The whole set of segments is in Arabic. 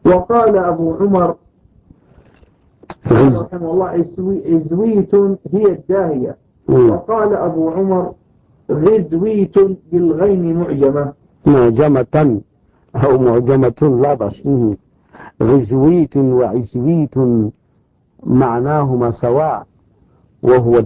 وقال أبو عمر رحمه الله عزويت هي الداهية. وقال أبو عمر غزويت بالغين معجمة أو معجمة لا بس. غزويت وعزويت معناهما سواء، وهو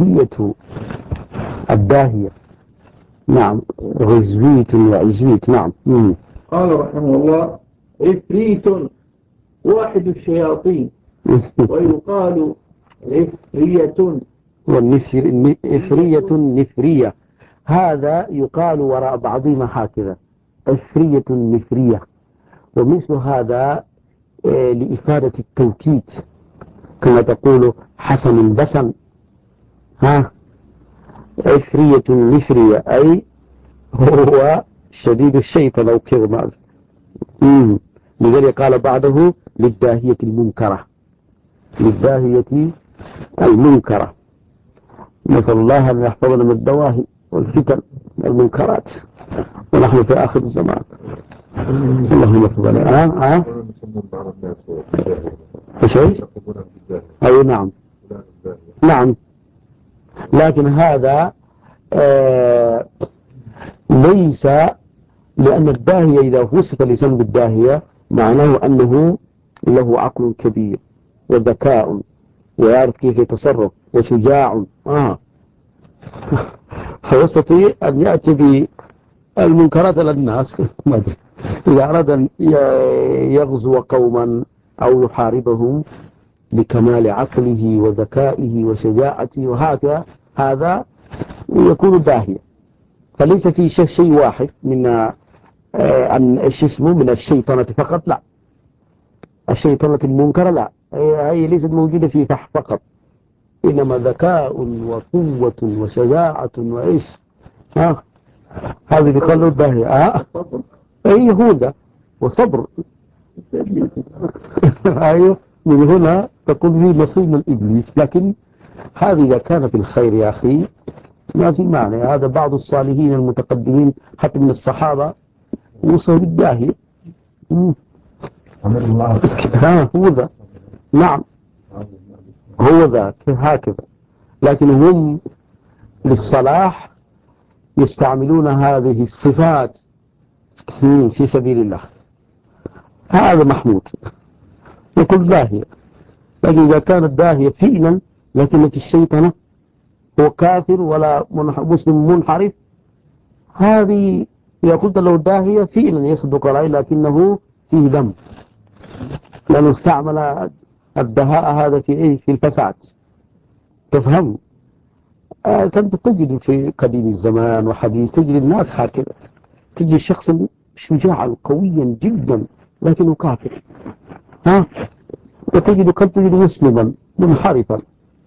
الداهية. نعم، غزويت وعزويت. نعم. قال رحمه الله عفريت واحد الشياطين ويقال عفرية إفرية نفرية. هذا يقال وراء بعضهما هكذا، إفرية نفرية. ومثل هذا لإفادة التوكيد، كما تقول حسن البسن. عفرية نفرية أي هو شديد الشيطان أو كذا. لذلك قال بعده للداهية المنكرة. نسأل الله أن يحفظنا من الدواهي والفتن والمنكرات، ونحن في آخر الزمان. اللهم احفظنا. شيء؟ أي نعم. لكن هذا ليس، لأن الداهية إذا وصف الإنسان بالداهية معناه أنه له عقل كبير وذكاء ويعرف كيف يتصرف وشجاع فيستطيع أن يأتي بالمنكرات للناس. إذا أراد أن يغزو قوما أو يحاربهم لكمال عقله وذكائه وشجاعته وهكذا، هذا يكون داهية. فليس في شيء واحد من من الشيطنة فقط، لا. الشيطنة المنكرة لا، هي ليست موجودة في فقط، إنما ذكاء وقوة وشجاعة وإيش هذه بيقولوا الداهية. أي هدى وصبر. أيوه، من هنا تكون لي نصيب من إبليس. لكن هذه إذا كان في الخير يا أخي ما في معنى. هذا بعض الصالحين المتقدمين حتى من الصحابة وصلوا بالداهية. هو ذا. نعم، هو ذا هكذا. لكن هم للصلاح يستعملون هذه الصفات في سبيل الله، هذا محمود. يكون داهية. لكن إذا كانت داهية فعلا لكن في الشيطنة هو كافر ولا مسلم منحرف، هذه إذا قلت له داهية فعلا يصدق عليه، لكنه فيه دم، لأنه استعمل الدهاء هذا في الفساد. تفهم؟ كنت تجد في قديم الزمان وحديث تجد الناس هكذا، تجد شخصا شجاعا قويا جدا لكنه كافر. وتجد قد تجد مسلما منحرفا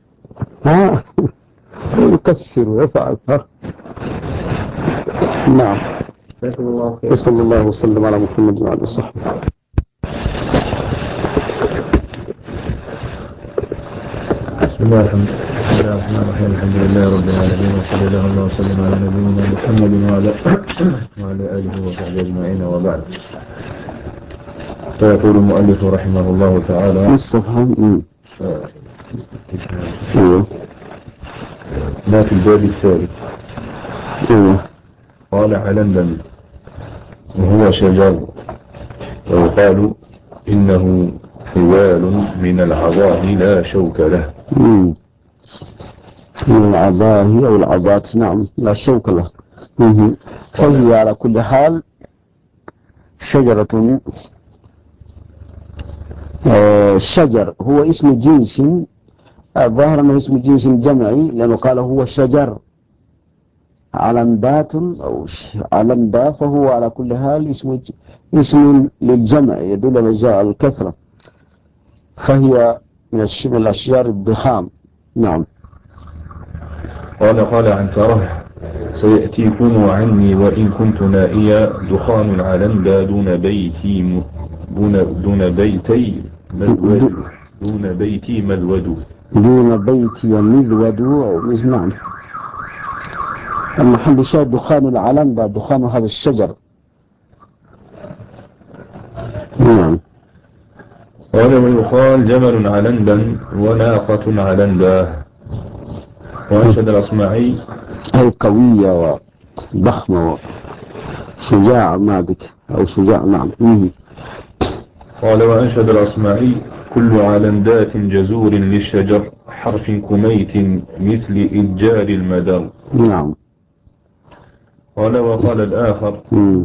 يكسر ويفعل. نعم. وصلى الله وسلم على محمد وعلى آله وصحبه. بسم الله الرحمن الرحيم. الحمد لله رب العالمين، وصلى الله وسلم على نبينا محمد وعلى آله وصحبه أجمعين، وبعد. فيقول المؤلف رحمه الله تعالى ما في الباب الثالث. قال علندا وهو شجر، ويقال إنه حوال من العضاه لا شوك له. من العضاه أو العضات، نعم، لا شوك له. فهي على كل حال شجرة. الشجر هو اسم جنس، الظاهر أنه اسم جنس جمعي، لأنه قال هو شجر علنبات أو علنبا، فهو على كل حال اسم للجمع يدل على الكثرة، فهي من الأشجار الضخام. نعم. قال عنترة سيأتيكم عني وإن كنت نائيا دخان العلنبا دون بيتي مذود. نعم. المحل شاهد دخان العلنبا، دخان هذا الشجر. نعم. قال ويقال جمل علندا وناقة علندا. وأنشد الأصمعي أي قوية وضخمة وشجاعة ما بك أو شجاع نعم. قال وأنشد الأصمعي كل علندات جزور للشجر حرف كميت مثل إتجار المدر. نعم. قال وقال الآخر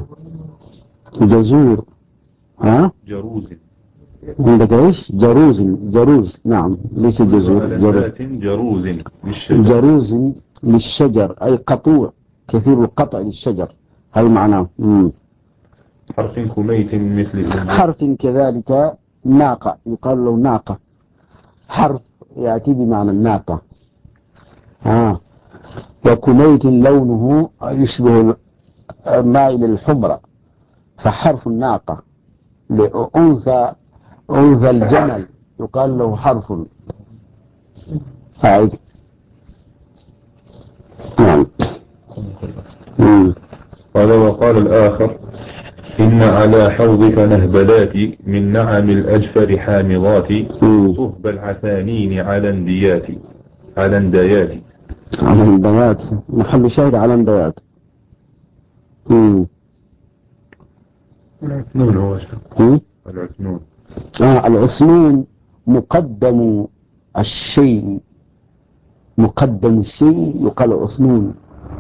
جزور جروز. عندك ايش؟ جروز نعم. ليس جزور. جروز للشجر. جروز للشجر أي قطوع كثير القطع للشجر. هذا معناه. حرف كميت مثل حرف كذلك ناقة يقال له ناقة. حرف يأتي بمعنى الناقة. وكميت لونه يشبه مائل الحمرة فحرف الناقة. لأنثى الجمل يقال له حرف. نعم. قال وقال الآخر إن على حوضك نهبلات من نعم الأجفر حامضات صهب العثانين علنديات. محل شاهد علنديات. العثنون هو العثنون. العثنون مقدم الشيء يقال عثنون.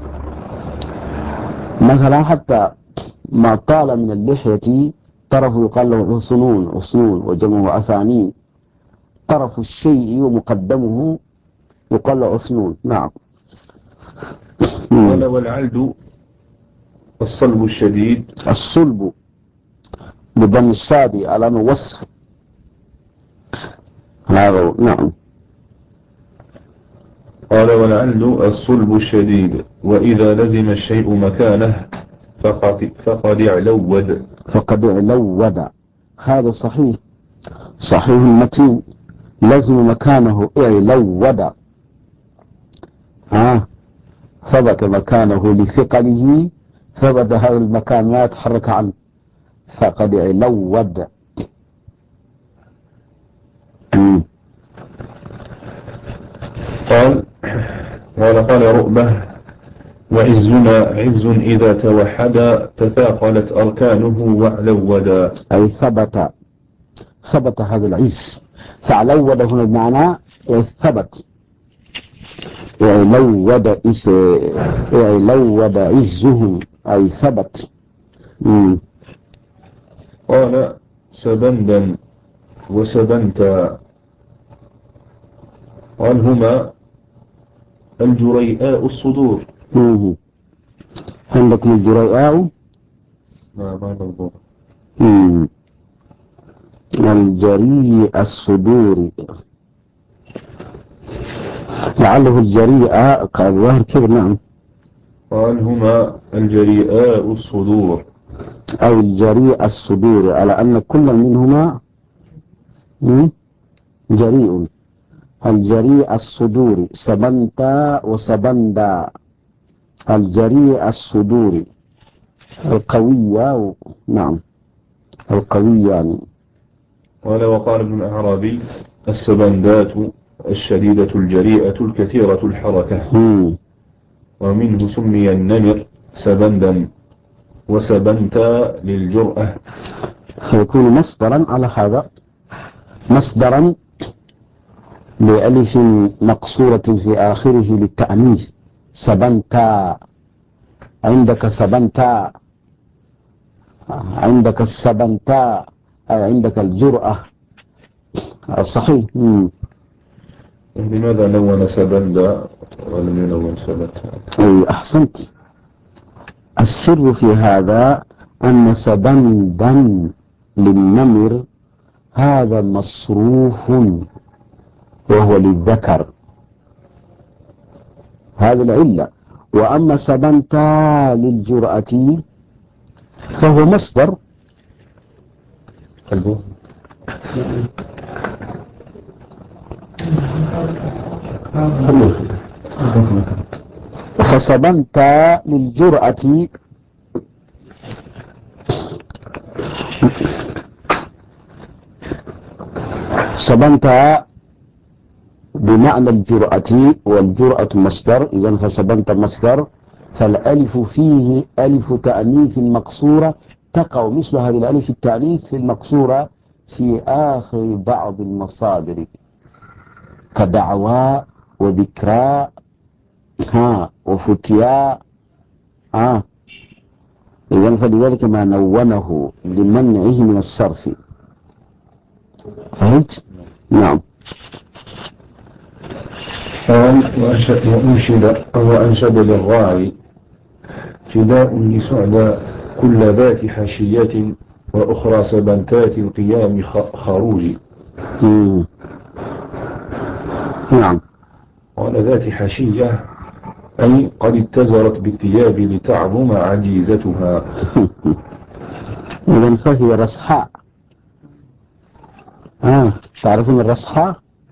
مثلا حتى ما طال من اللحية طرف يقال له عثنون وجمعه عثانين. طرف الشيء ومقدمه يقال له عثنون. نعم. قال والعلد الصلب الشديد. الصلب بضم الصاد على أنه وصف هذا. نعم. قال والعلد الصلب الشديد وإذا لزم الشيء مكانه فقد اعلود. هذا صحيح المتين. لزم مكانه اعلود. ثبت مكانه لثقله. ثبت هذا المكان ما يتحرك عنه فقد اعلود. قال رؤبه وعزنا عز إذا توحد تثاقلت أركانه واعلودا. أي ثبت هذا العز. فعلود هنا بمعنى ثبت. اعلود عزهم أي ثبت. قال سبندا وسبنتا. قال هما الجريئاء الصدور. عندكم الجريئاء ما مضبوط. الجريء الصدور لعله الجريء كالظاهر كبر. نعم. قال هما الجريئاء الصدور أو الجريء الصدور على أن كل منهما جريء. الجريء الصدور سبنتا وسبندا. الجريء الصدور القوية. نعم القوية يعني. قال وقال ابن الأعرابي السبندات الشديدة الجريئة الكثيرة الحركة. ومنه سمي النمر سبندا وسبنتا للجرأة. فيكون مصدرا على هذا مصدرا بألف مقصورة في آخره للتأنيث. سبنتا. عندك السبنتا أي عندك الجرأة. صحيح. لماذا نون سبندا ولم ينون سبنتا؟ أي أحسنت. السر في هذا أن سبندا للنمر هذا مصروف وهو للذكر. هذه العلة. وأما سبنتا للجرأة فهو مصدر. فسبنتا للجرأة سبنت بمعنى الجرأة، والجرأة مصدر، إذن فسبنت مصدر، فالألف فيه ألف تأنيث مقصورة، تقع مثل هذه الألف التأنيث في المقصورة في آخر بعض المصادر كدعوى وذكرى وفتيا. إذن فلذلك ما نونه لمنعه من الصرف. فهمت؟ نعم. وأنشد للراعي فداء لسعدى كل ذات حاشية وأخرى سبنتات القيام خروج. نعم. قال ذات حاشية أي قد اتزرت بالثياب لتعظم عجيزتها. إذن فهي رصحاء. تعرفون الرصحاء؟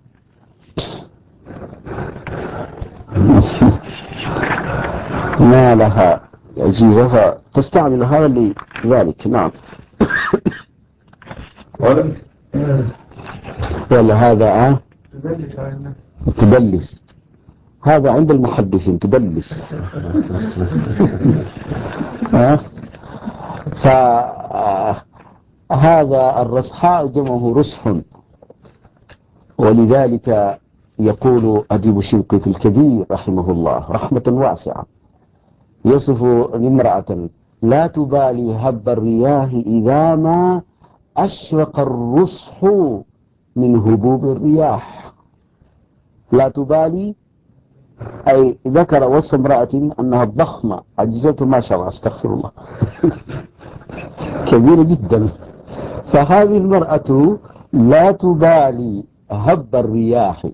ما لها عجيزة فتستعمل هذا لذلك. نعم. ولا هذا تدلس، هذا عند المحدثين تدلس. فهذا الرصحاء جمعه رصح، ولذلك يقول أديب الشنقيطي الكبير رحمه الله رحمة واسعة، يصف امرأة لا تبالي هب الرياح إذا ما أشرق الرصح من هبوب الرياح. لا تبالي أي ذكر وصف امرأة أنها ضخمة عجزة ما شاء الله استغفر الله كبيرة جدا. فهذه المرأة لا تبالي هب الرياح،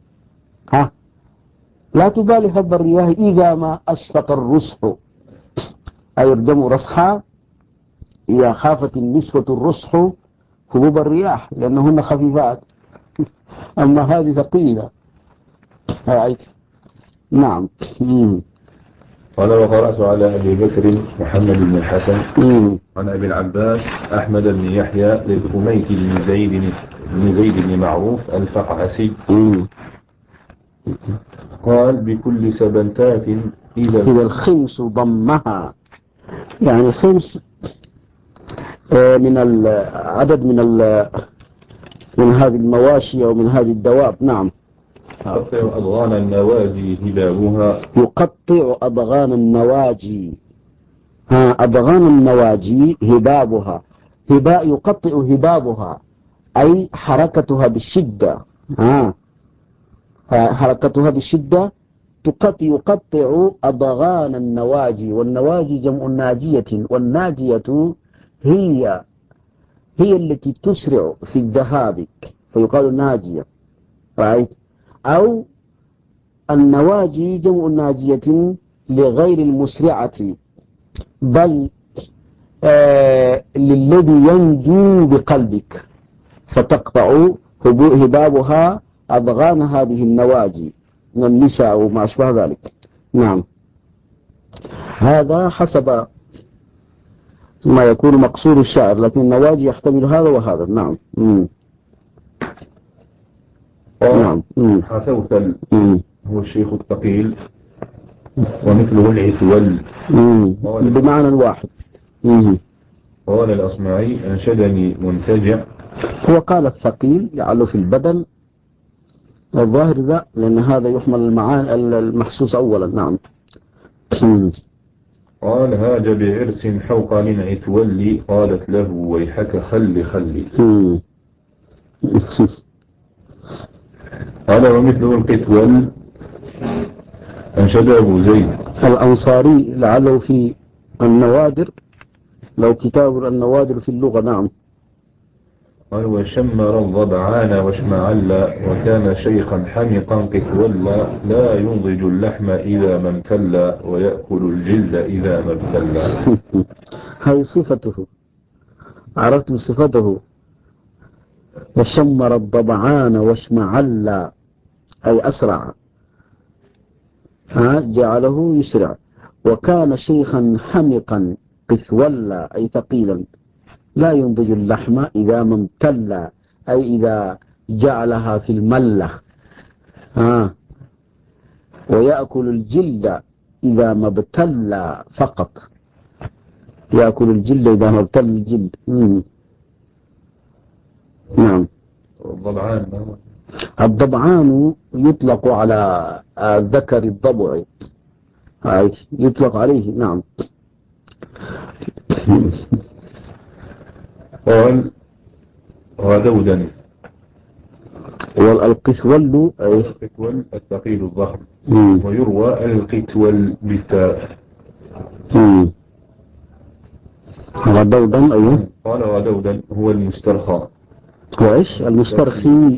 لا تبالي هب الرياح إذا ما أشفق الرصح، أي يرجم رصحا إذا خافت النسوة الرصح هبوب الرياح لأنهن خفيفات، أما هذه ثقيلة. رأيت؟ نعم. قال وقرأت على أبي بكر محمد بن الحسن عن أبي العباس أحمد بن يحيى للحميت بن زيد بن معروف الفقعسي قال بكل سبنتات إذا الخمس ضمها، يعني خمس من العدد من هذه المواشي أو من هذه الدواب. نعم. يقطع أضغان النواجي هبابها، يقطع أضغان النواجي، أضغان النواجي هبابها، يقطع هبابها أي حركتها بالشدة، حركتها بالشدة يقطع أضغان النواجي، والنواجي جمع ناجية، والناجية هي التي تسرع في الذهاب فيقال ناجية. رأيت؟ أو النواجي جمع ناجية لغير المسرعة، بل للذي ينجو بقلبك، فتقطع هبابها أضغان هذه النواجي من النساء وما أشبه ذلك. نعم. هذا حسب ما يكون مقصود الشاعر، لكن النواجي يحتمل هذا وهذا. نعم. نعم. حثوثل هو الشيخ الثقيل ومثله العثول بمعنى واحد. قال الأصمعي أنشدني منتجع، هو قال الثقيل لعله في البدل الظاهر ذا، لأن هذا يحمل المعاني المحسوس أولا. نعم. قال هاج بعرس حوق لنعثول قالت له ويحك خلي قال ومثله القتول أنشد أبو زيد الأنصاري لعله في النوادر، لو كتاب النوادر في اللغة. نعم. قال وشمر الضبعان واشمعل وكان شيخا حمقا قتولا لا ينضج اللحم إذا ما امتل ويأكل الجلد إذا ما ابتل. هذه صفته، عرفت صفته. وشمر الضبعان واشمعل أي أسرع، جعله يسرع. وكان شيخا حمقا قثولا أي ثقيلا، لا ينضج اللحم إذا ما امتل أي إذا جعلها في الملة. ويأكل الجلد إذا ما ابتل فقط، يأكل الجلد إذا ما ابتل الجلد. نعم. الضبعان يطلق على ذكر الضبع، يطلق عليه. نعم. قال غدودا. والقتول القتول الثقيل الضخم. ويروى القتول بالتاء. غدودا. أيوه. قال غدودا هو المسترخى. وإيش المسترخي؟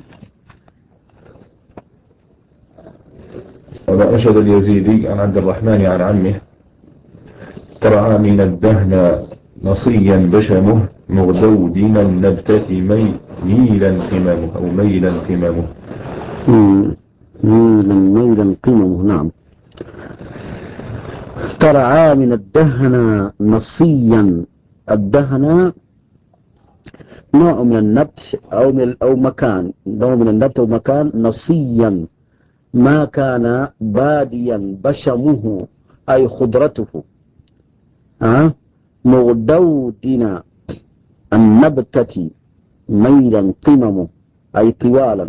هذا أنشد اليزيدي عن عبد الرحمن عن عمه: ترعى من الدهن نصيا بشمه مغدو دين النبتة ميلا قممه، أو ميلا قممه. ميلا قممه. نعم. ترعى من الدهن نصيا. الدهن نوع من النبت أو مكان، نوع من النبت أو مكان. نصيا ما كان باديا بشمه أي خضرته. مغدودنا النبتة ميلا قممه أي طوالا.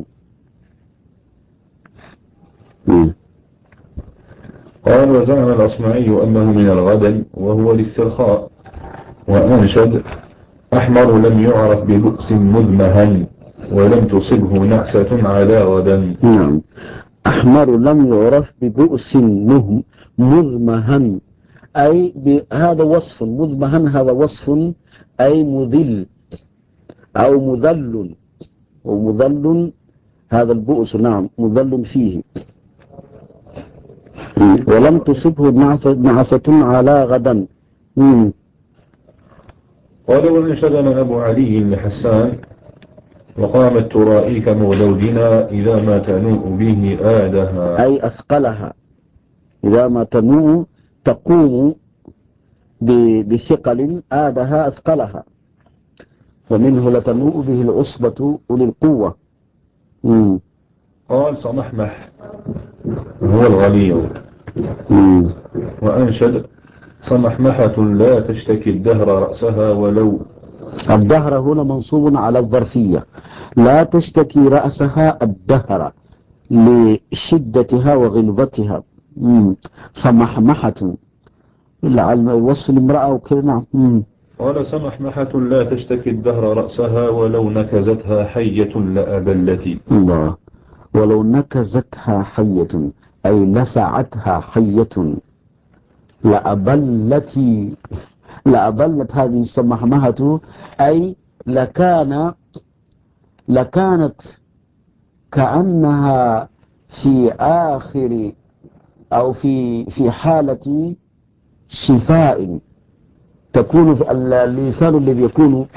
قال وزعم الأصمعي أنه من الغدن وهو الاسترخاء. وأنشد: أحمر لم يعرف ببؤس مذمها ولم تصبه نعسة على غدا. نعم. أحمر لم يعرف ببؤس مذمها أي هذا وصف. مذمها هذا وصف أي مذل أو مذل، ومذل هذا البؤس. نعم. مذل فيه. ولم تصبه نعسة على غدا. قال وأنشدنا أبو علي لحسان: وقامت ترائيك مغدودنا إذا ما تنوء به آدها، أي أثقلها. إذا ما تنوء تقوم بثقل آدها أثقلها، ومنه لتنوء به العصبة أولي القوة. قال صمحمح هو الغليظ. وأنشد: صمحمحة لا تشتكي الدهر رأسها ولو. الدهر هنا منصوب على الظرفية، لا تشتكي رأسها الدهر لشدتها وغلظتها. صمحمحة على وصف الامرأة وكذا. نعم. قال صمحمحة لا تشتكي الدهر رأسها ولو نكزتها حية لأبلتي. الله. ولو نكزتها حية أي لسعتها حية لأبلت هذه الصمحمحة أي لكانت كأنها في آخر أو في حالة شفاء. تكون في اللسان الذي يكون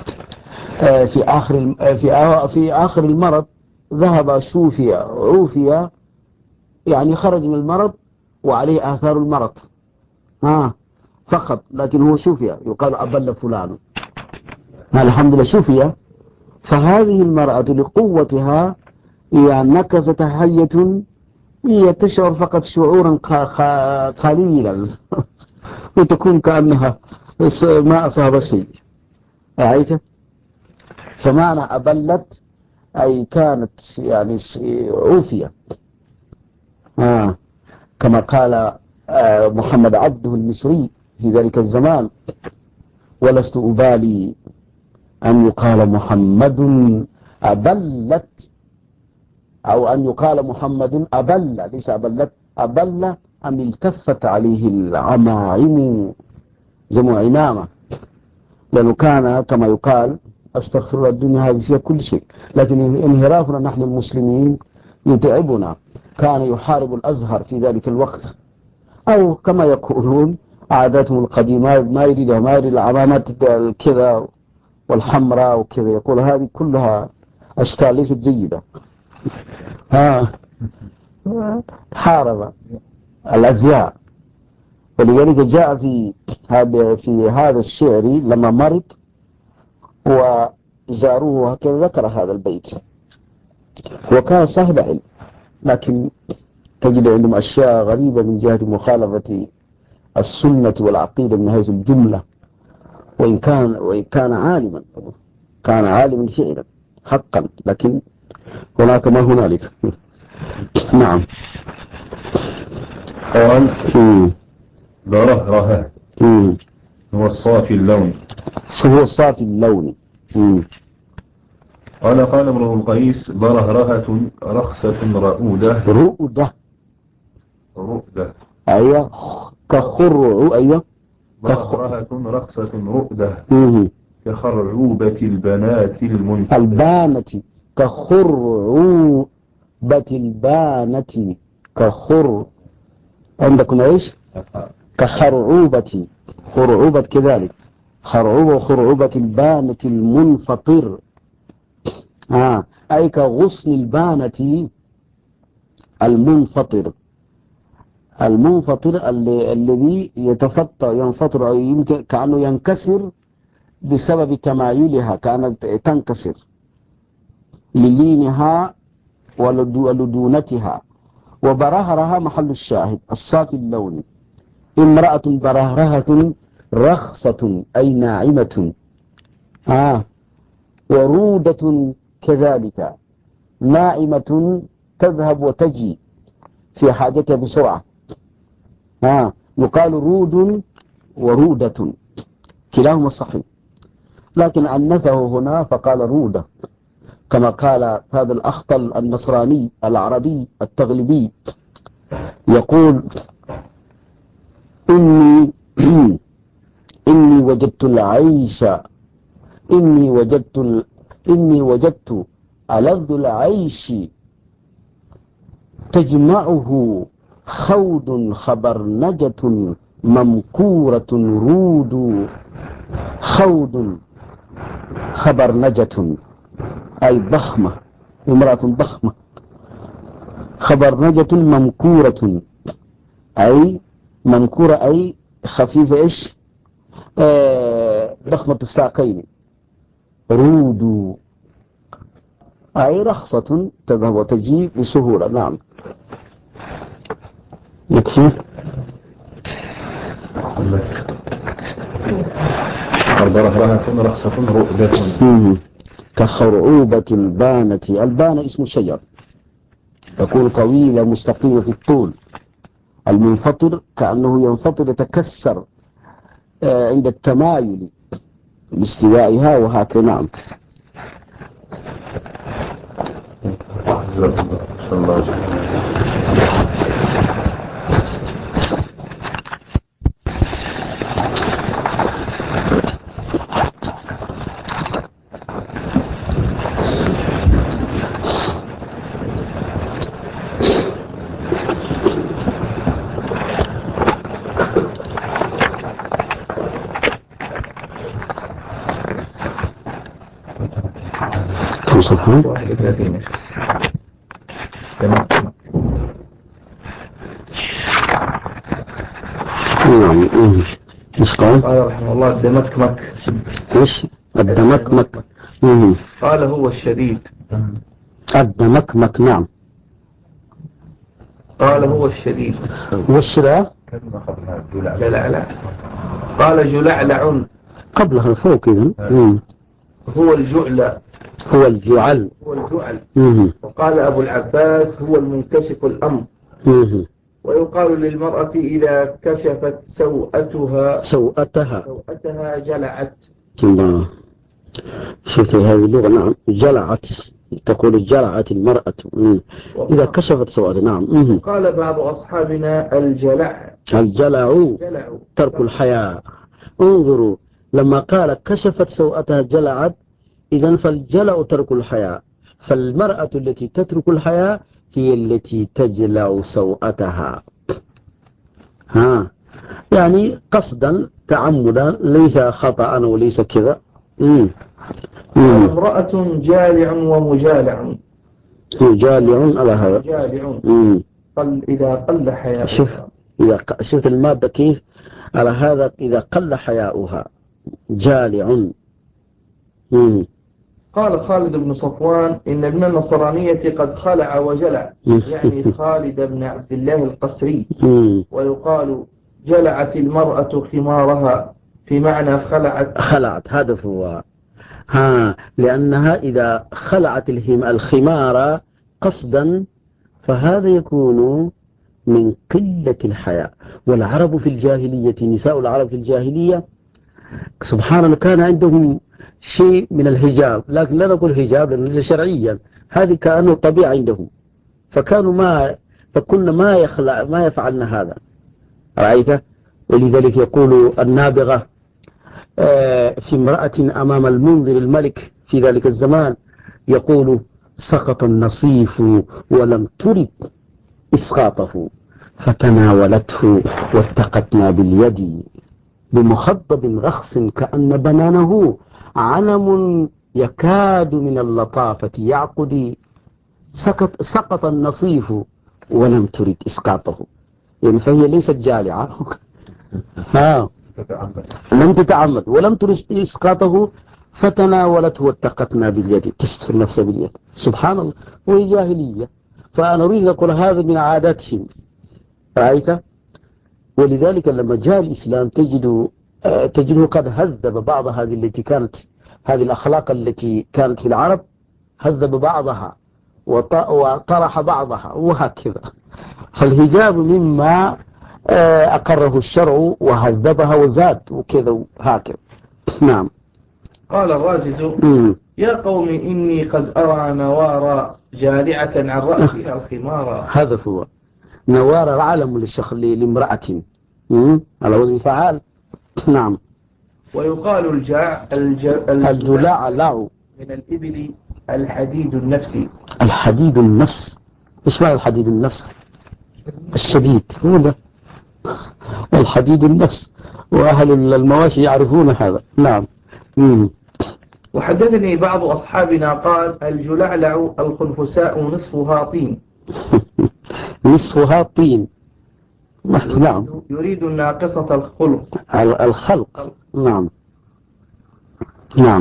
في آخر المرض ذهب عوفي يعني خرج من المرض وعليه آثار المرض فقط، لكن هو شفي، يقال أبل فلان، الحمد لله شفي. فهذه المرأة لقوتها يعني نكست حية، هي تشعر فقط شعورا قليلا وتكون كأنها ما أصاب شيء. رأيت؟ فمعنى أبلت أي كانت يعني عوفية. كما قال محمد عبده المصري في ذلك الزمان: ولست أبالي أن يقال محمد أبلت، أو أن يقال محمد أبل، ليس أبلت، أبل أم التفت عليه العماعم، جمع عمامة، لأنه كان كما يقال أستغفر الله الدنيا هذه فيها كل شيء، لكن انهرافنا نحن المسلمين يتعبنا. كان يحارب الأزهر في ذلك الوقت، أو كما يقولون عاداتهم القديمة ما يريد العمامات الكذا والحمراء وكذا، يقول هذه كلها أشكال ليست جيدة. حارب الأزياء. ولذلك جاء في هذا الشعر لما مرض وزاروه هكذا ذكر هذا البيت: وكان صاحب علم، لكن تجد عندهم أشياء غريبة من جهة مخالفة السنة والعقيدة من حيث الجملة، وإن كان عالما، كان عالما فعلا حقا، لكن هناك ما هنالك. نعم. قال برهرهة هو الصافي اللون. هو الصافي اللون. قال امرؤ القيس برهرهة رخصة رؤودة. رؤدة أيوة كخرع. أيوة برهرهة رخصة رؤدة كخرعوبة البنات البانة. كخرعوبة البانة. عندكم ايش؟ كخرعوبة. خرعوبة كذلك. خرعوبة وخرعوبة البانة المنفطر. أي كغصن البانة المنفطر. المنفطر الذي ينفطر أو يمكن كأنه ينكسر بسبب تمايلها، كانت تنكسر للينها ولدونتها. وبرهرها محل الشاهد الصافي اللون. امرأة برهرهة رخصة أي ناعمة. ورودة كذلك ناعمة تذهب وتجي في حاجتها بسرعة. يقال رود ورودة كلاهما صحيح، لكن أنثه هنا فقال رودة، كما قال هذا الأخطل النصراني العربي التغلبي، يقول إني وجدت العيش، إني وجدت ألذ العيش تجمعه خود خبرنجة ممكورة رود. خود خبرنجة أي ضخمة، امرأة ضخمة. خبرنجة ممكورة أي ممكورة أي خفيفة إيش ضخمة الساقين. رود أي رخصة تذهب وتجي بسهولة. نعم يكفي. برهرهة رخصة رؤدة كخرعوبة البانة. البانة اسم الشجر، تكون طويلة مستقيمة في الطول. المنفطر كأنه ينفطر يتكسر عند التمايل لاستوائها وهكذا. نعم. صفحة 31. نعم. ايش قال؟ قال رحمه الله الدمكمك. ايش الدمكمك؟ قال هو الشديد. الدمكمك. نعم. قال هو الشديد. والشراء جلعلع. قال جلعلع قبلها فوق إذن. هو الجعل. هو الجعل. وقال أبو العباس هو المنكشف الأمر. ويقال للمرأة إذا كشفت سوءتها جلعت. شفت هذه اللغة. نعم جلعت، تقول جلعت المرأة إذا كشفت سوءتها. نعم. قال بعض أصحابنا الجلع ترك الحياة. انظروا لما قال كشفت سوءتها جلعت، إذن فالجلع ترك الحياة، فالمرأة التي تترك الحياة هي التي تجلع سوءتها. يعني قصدا تعمدا، ليس خطأ وليس كذا. امرأة جالع ومجالع. جالع على هذا. إذا قل حياؤها. شوف المادة كيف على هذا. إذا قل حياؤها جالع. قال خالد بن صفوان إن من النصرانية قد خلع وجلع، يعني خالد بن عبد الله القسري. ويقال جلعت المرأة خمارها، في معنى خلعت. هذا هو. لأنها إذا خلعت الخمار قصدا فهذا يكون من قلة الحياء. والعرب في الجاهلية، نساء العرب في الجاهلية سبحان الله كان عندهم شيء من الحجاب، لكن لا نقول حجاب لأنه ليس شرعيا، هذه كأنه طبيعة عندهم. فكنا ما يفعلن هذا، رأيت؟ ولذلك يقول النابغة في امرأة أمام المنذر الملك في ذلك الزمان، يقول سقط النصيف ولم ترد إسقاطه، فتناولته واتقتنا باليد بمخضب رخص كأن بنانه علم يكاد من اللطافة يعقد. سقط النصيف ولم ترد إسقاطه، يعني فهي ليست جالعة لم تتعمد ولم ترد إسقاطه، فتناولته واتقتنا باليد، تستر نفسها باليد. سبحان الله، وهي جاهلية. فأنا أريد أن أقول هذا من عاداتهم، رأيت؟ ولذلك لما جاء الإسلام تجده قد هذب بعض هذه الأخلاق التي كانت في العرب، هذب بعضها وطرح بعضها وهكذا. فالحجاب مما أقره الشرع وهذبها وزاد وكذا وهكذا. نعم. قال الرازز يا قوم إني قد أرى نوارا جالعة عن رأسها الخمارا. هذا هو نوار علم لامرأة على وزن فعال. نعم. ويقال الجلاع لعو من الإبل الحديد النفسي. الحديد النفس. إيش معنى الحديد النفس؟ الشديد هو ده الحديد النفس، وأهل المواشي يعرفون هذا. نعم. وحدثني بعض أصحابنا قال الجلعلع الخنفساء نصفها طين. نصفها طين. نعم. يريد ناقصة الخلق. نعم. نعم.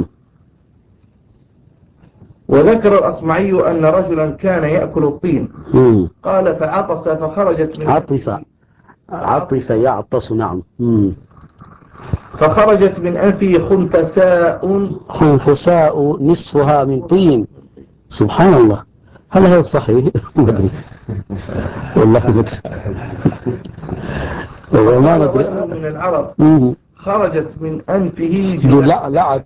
وذكر الأصمعي أن رجلا كان يأكل الطين، قال فعطس فخرجت من عطس يعطس. نعم. فخرجت من أنفه خنفساء نصفها من طين. سبحان الله، هل هذا صحيح؟ ما أدري والله ما أدري. وما من العرب خرجت من أنفه جلعلعة.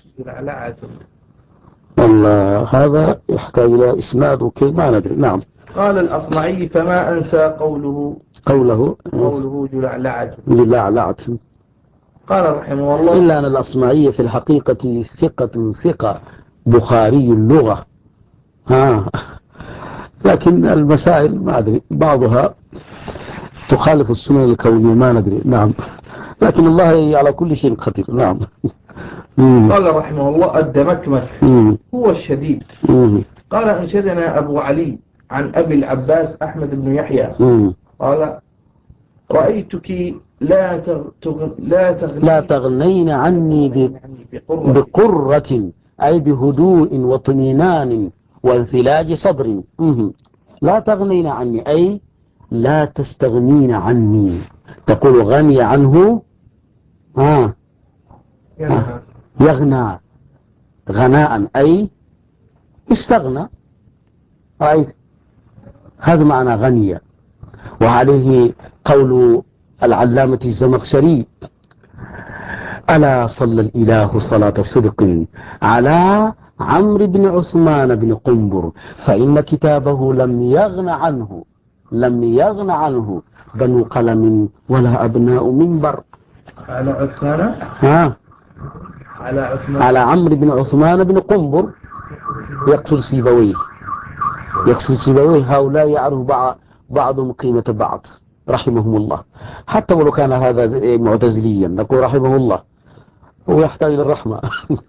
والله هذا يحتاج إلى إسناد وكذا ما ندري. نعم. قال الأصمعي فما أنسى قوله جلعلعة. قال رحمه الله إلا أن الأصمعي في الحقيقة ثقة بخاري اللغة، لكن المسائل ما أدري بعضها تخالف السنن الكونية ما ندري. نعم. لكن الله على كل شيء قدير. نعم. قال رحمه الله الدمكمك هو الشديد. قال أنشدنا أبو علي عن أبي العباس أحمد بن يحيى قال رأيتك لا تغنين عني بقرة، أي بهدوء واطمئنان وانفلاج صدر. لا تغنين عني أي لا تستغنين عني. تقول غني عنه يغنى غناء أي استغنى، رأيت؟ هذا معنى غنية. وعليه قول العلامة الزمخشري ألا صلى الإله صلاة صدق على عمرو بن عثمان بن قنبر فإن كتابه لم يغن عنه بنو قلم ولا أبناء منبر. على عثمان على عمرو بن عثمان بن قنبر يقصد سيبويه. هؤلاء يعرف بعضهم قيمة بعض رحمهم الله، حتى ولو كان هذا معتزليا نقول رحمه الله، هو يحتاج إلى الرحمة.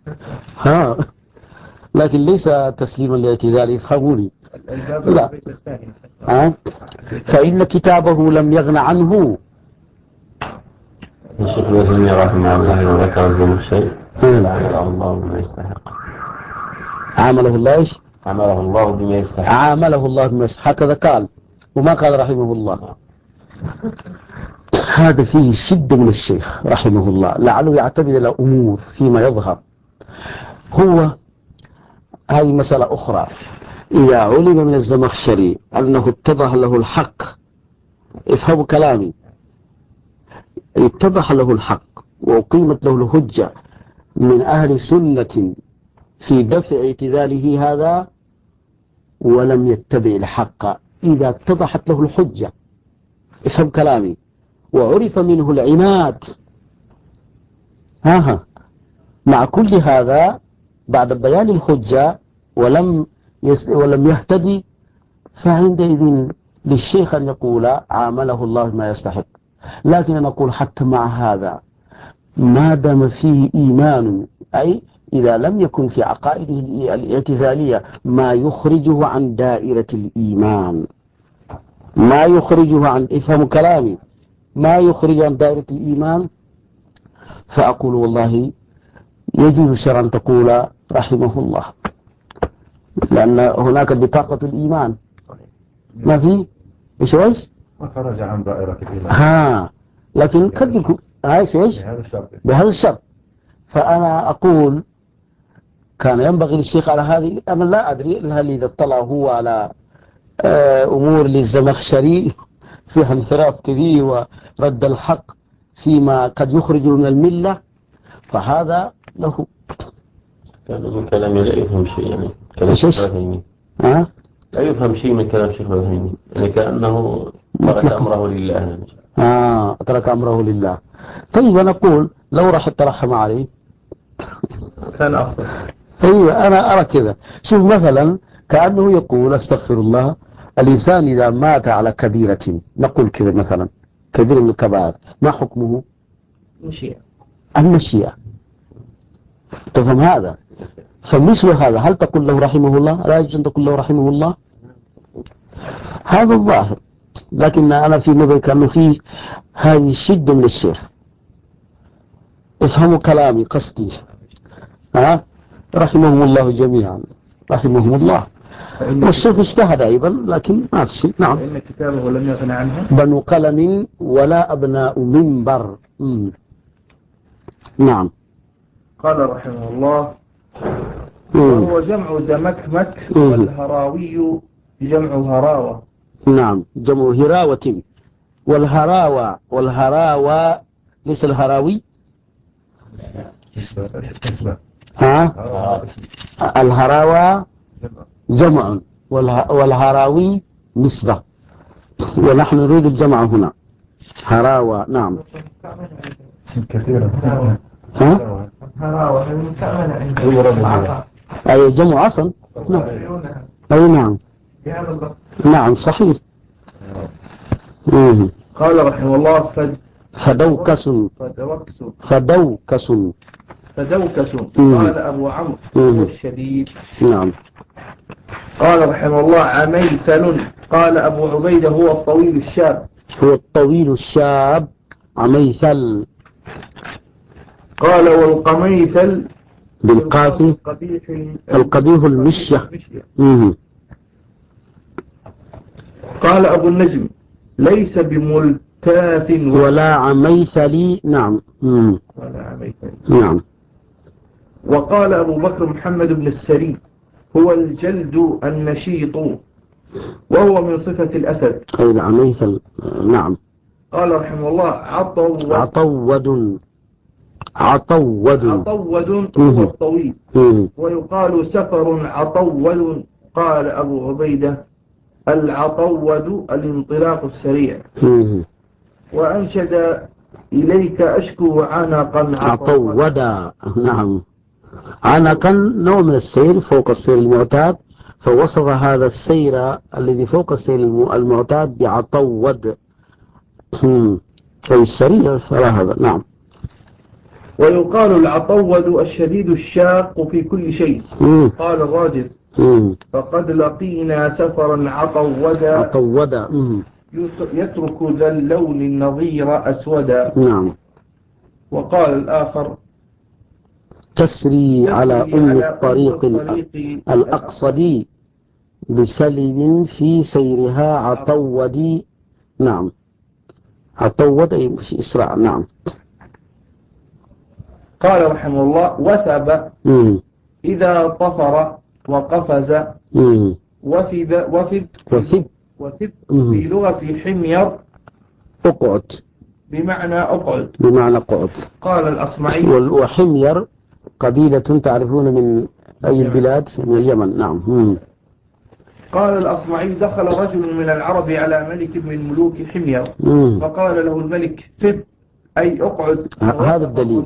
لكن ليس تسليما لاعتزال، يفهموني. لا. فإن كتابه لم يغن عنه. الشيخ الوزني رحمه الله وذكر الزمخشري الله ما يستحق. عامله الله إيش؟ عمله الله بما يستحق. عامله الله بما يستحق، هكذا قال، وما قال رحمه الله. هذا فيه شدة من الشيخ رحمه الله، لعله يعتمد على أمور فيما يظهر. هو هذه مسألة أخرى. إذا علم من الزمخشري أنه اتضح له الحق، افهموا كلامي، اتضح له الحق وأقيمت له الحجة من أهل سنة في دفع اعتزاله هذا، ولم يتبع الحق إذا اتضحت له الحجة، افهم كلامي، وعرف منه العناد، مع كل هذا بعد بيان الحجة ولم يهتدي، فعندئذ للشيخ أن يقول عامله الله ما يستحق. لكن أنا أقول حتى مع هذا ما دام فيه إيمان، أي إذا لم يكن في عقائده الاعتزالية ما يخرجه عن دائرة الإيمان، ما يخرجه عن، افهموا كلامي، ما يخرج عن دائرة الإيمان، فأقول والله يجوز شرعا تقول رحمه الله، لأن هناك بطاقة الإيمان ما في إيش ما خرج عن دائرة الإيمان. لكن قد يكون إيش بهذا الشرط. فأنا أقول كان ينبغي للشيخ على هذه، أنا لا أدري هل إذا اطلع هو على أمور للزمخشري فيها انحراف كبير ورد الحق فيما قد يخرجه من الملة، فهذا له. كان من كلامي لا يفهم شيء، يعني كلام الشيخ العثيمين لا يفهم شيء من كلام الشيخ العثيمين، يعني كأنه ترك أمره لله. ترك أمره لله. طيب أنا أقول لو راح ترحم عليه كان أفضل. أيوة أنا أرى كذا. شوف مثلا كأنه يقول استغفر الله، الإنسان إذا مات على كبيرة، نقول كذا مثلا كبير من الكبائر، ما حكمه؟ المشيئة. تفهم هذا؟ فمثل هذا هل تقول له رحمه الله؟ لا يجوز أن تقول له رحمه الله، هذا الظاهر. لكن أنا في نظري كأنه فيه هذه الشدة من الشيخ، افهموا كلامي قصدي. رحمهم الله جميعا، رحمهم الله. والشيخ اجتهد أيضا لكن ما في شيء. نعم. فإن كتابه لم يغن عنه بنو قلم ولا أبناء منبر. نعم. قال رحمه الله وهو جمع دمكمك، والهراوي جمع هراوة. نعم، جمع هراوة. والهراوة ليس الهراوي. الهراوة جمع والهراوي نسبة، ونحن نريد الجمع هنا هراوة. نعم كثيرا. هراوة المستعملة عندنا أي جمع عصا. نعم. أي نعم. نعم صحيح. قال رحمه الله فدوكس. قال أبو عمرو هو الشديد. نعم. قال رحمه الله عميثل. قال أبو عبيدة هو الطويل الشاب. عميثل. قال والقميثل بالقاف القبيح المشية. قال أبو النجم ليس بملتاث ولا عميثلي. نعم. نعم. وقال أبو بكر محمد بن السري هو الجلد النشيط، وهو من صفة الأسد. أي عميثل. نعم. قال رحمه الله عطود هو الطويل، ويقال سفر عطود. قال أبو عبيدة العطود الانطلاق السريع. وأنشد إليك أشكو عنقا عطودا. نعم. عنقا نوع من السير فوق السير المعتاد، فوصف هذا السير الذي فوق السير المعتاد بعطود، أي السريع فلا هذا. نعم. ويقال العطود الشديد الشاق في كل شيء. قال الراجل فقد لقينا سفرا عطودا يترك ذا اللون النظير أسودا. نعم. وقال الآخر تسري على الطريق الأقصد بسلب في سيرها عطودي. نعم، عطود أي مش إسراع. نعم. قال رحمه الله: وثب إذا طفر وقفز. وثب في لغة حمير أقعد، بمعنى أقعد. قال الأصمعي: وحمير قبيلة تعرفون من أي البلاد؟ من اليمن. نعم. قال الأصمعي: دخل رجل من العرب على ملك من ملوك حمير فقال له الملك: ثب أي أقعد. هذا الدليل.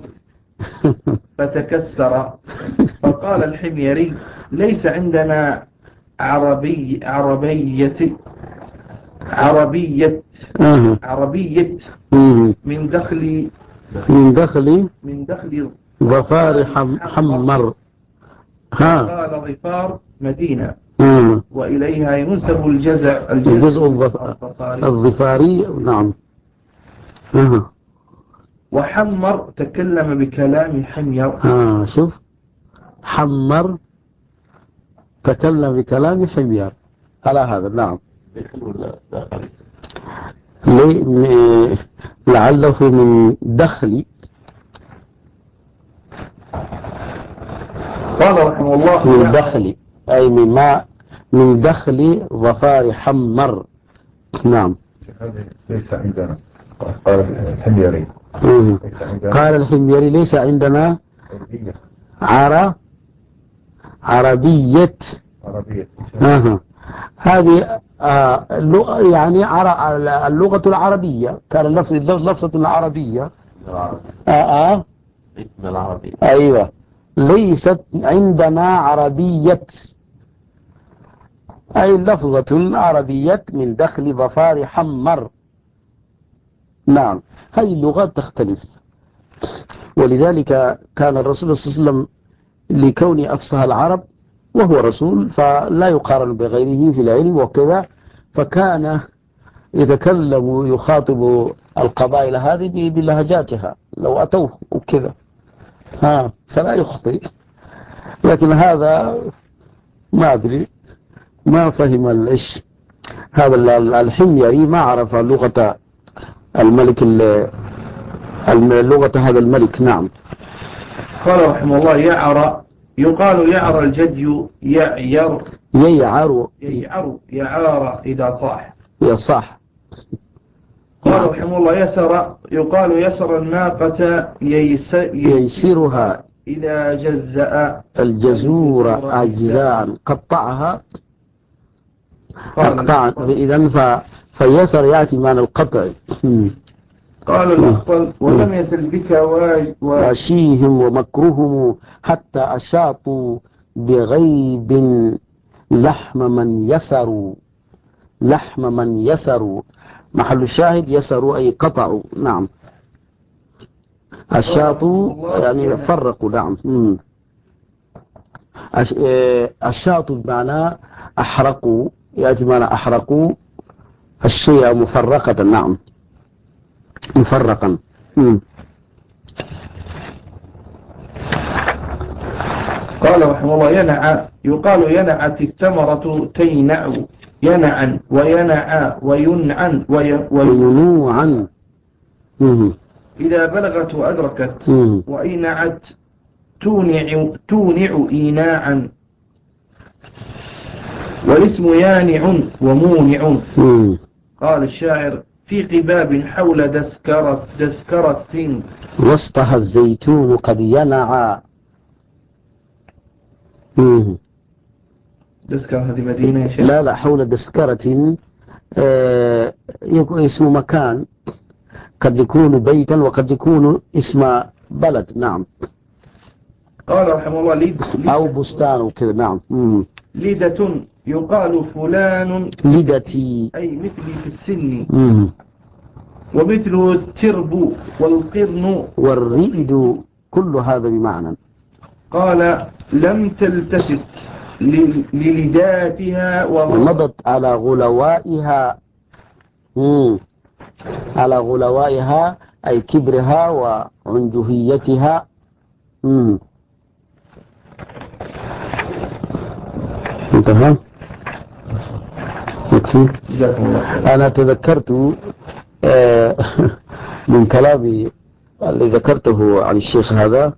فتكسر. فقال الحميري: ليس عندنا عربية من دخل ظفار حمر. قال ظفار مدينة وإليها ينسب الجزء الظفاري. نعم. وحمر تكلم بكلام حمير. شوف، حمر تكلم بكلام حمير على هذا. نعم. لعله من دخل. قال رحمه الله: من دخل أي من دخل ظفار حمر. نعم. ليس عندنا. قال الحميري: قال الحميري: ليس عندنا عربية. هذه يعني اللغة العربية، كان لفظة العربية. اسم العربي. أيوة، ليست عندنا عربية أي لفظة عربية من دخل ظفار حمر. نعم، هذه اللغات تختلف، ولذلك كان الرسول صلى الله عليه وسلم لكون أفصح العرب وهو رسول فلا يقارن بغيره في العلم وكذا، فكان يتكلم يخاطب القبائل هذه بلهجاتها لو أتوه وكذا فلا يخطئ. لكن هذا ما أدري، ما فهم الإيش هذا الحميري، ما عرف لغة الملك، لغة هذا الملك. نعم. قال رحمه الله: يقال يعر الجدي يعر إذا صاح. يصح. قال رحمه الله: يقال يسر الناقة ييسرها إذا جزأ الجزور أجزاء قطعها. إذن فيسر يأتي معنى القطع. قال الأخطل: ولم يزل بك واشيهم ومكرهم حتى أشاطوا بغيب لحم من يسروا. محل الشاهد يسروا أي قطعوا. نعم. أشاطوا يعني فرقوا. نعم. أشاطوا بمعنى أحرقوا، يأتي معنى أحرقوا الشيء مفرقة. نعم، مفرقا. قال رحمه الله: يقال ينعت الثمرة تينع ينعا وينعا وينعا وينوعا إذا بلغت وأدركت. وإينعت تونع إيناعا. والاسم يانع ومونع. قال الشاعر: في قباب حول دسكرة وسطها الزيتون قد ينعى. دسكرة هذه مدينة يا شيخ؟ لا، حول دسكرة يكون اسم مكان، قد يكون بيتا وقد يكون اسم بلد. نعم. قال رحمه الله: أو بستان وكذا. نعم. لدة يقال فلان لدتي أي مثلي في السن. ومثله الترب والقرن والرئد، كل هذا بمعنى. قال: لم تلتفت للداتها ومضت على غلوائها. على غلوائها أي كبرها وعنجهيتها. انتهى؟ يكفي؟ جزاكم الله. أنا تذكرت من كلامي اللي ذكرته عن الشيخ هذا،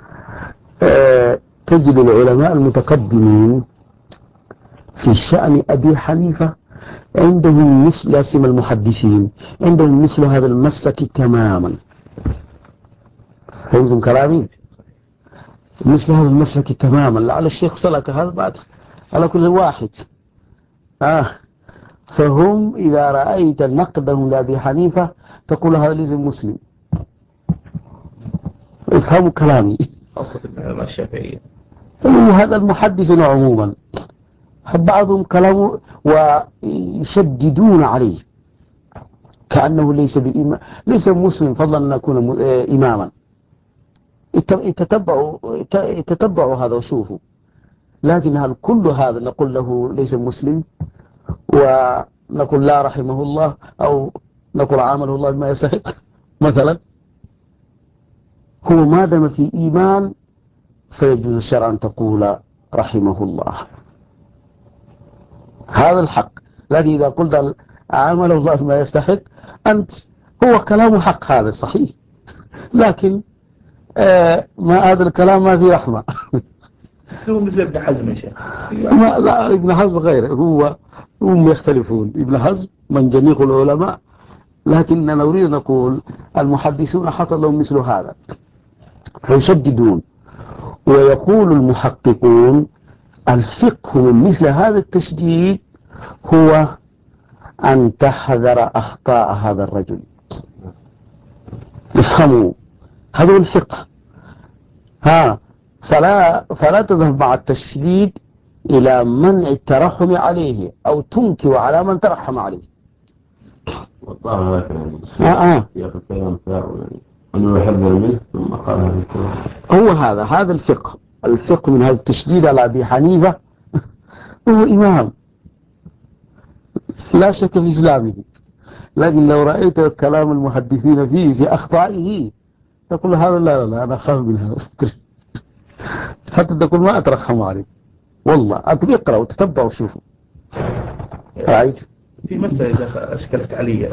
تجد العلماء المتقدمين في شأن أبي حنيفة عندهم مثل لاسم المحدثين، عندهم مثل هذا المسلك تماما. فهمتم كلامي؟ مثل هذا المسلك تماما، لعل الشيخ سلك هذا بعد على كل واحد. فهم إذا رأيت نقدهم لأبي حنيفة تقول هذا لازم مسلم. افهموا كلامي. خاصة العلماء الشافعية. وهذا المحدث عموما بعضهم كلامه ويشددون عليه كأنه ليس مسلم فضلا أن يكون إماما. يتتبعوا هذا وشوفوا. لكن هل كل هذا نقول له ليس مسلم ونقول لا رحمه الله أو نقول عامله الله بما يستحق مثلا؟ هو ما دام في إيمان فيجوز الشرع أن تقول رحمه الله، هذا الحق. لكن إذا قلت عامله الله بما يستحق أنت، هو كلام حق هذا صحيح، لكن ما هذا الكلام ما فيه رحمة. هو مثل ابن حزم يا شيخ. لا ابن حزم غير، هم يختلفون. ابن حزم من جميع العلماء، لكننا نريد نقول المحدثون حصل لهم مثل هذا فيشددون. ويقول المحققون الفقه من مثل هذا التشديد هو أن تحذر أخطاء هذا الرجل. افهموا، هذا هو الفقه. فلا تذهب مع التشديد إلى منع الترحم عليه أو تنكر على من ترحم عليه. والله هذا سياق الكلام يعني أنه يحذر منه ثم قال هذا الكلام. هو هذا الفقه. الفقه من هذا التشديد على أبي حنيفة. هو إمام لا شك في إسلامه، لكن لو رأيت كلام المحدثين فيه في أخطائه تقول هذا لا أنا أخاف من هذا. حتى تقول ما أترحم عليه. والله اقرأ وتتبع وشوفوا. رأيت في مسألة إذا أشكلت علي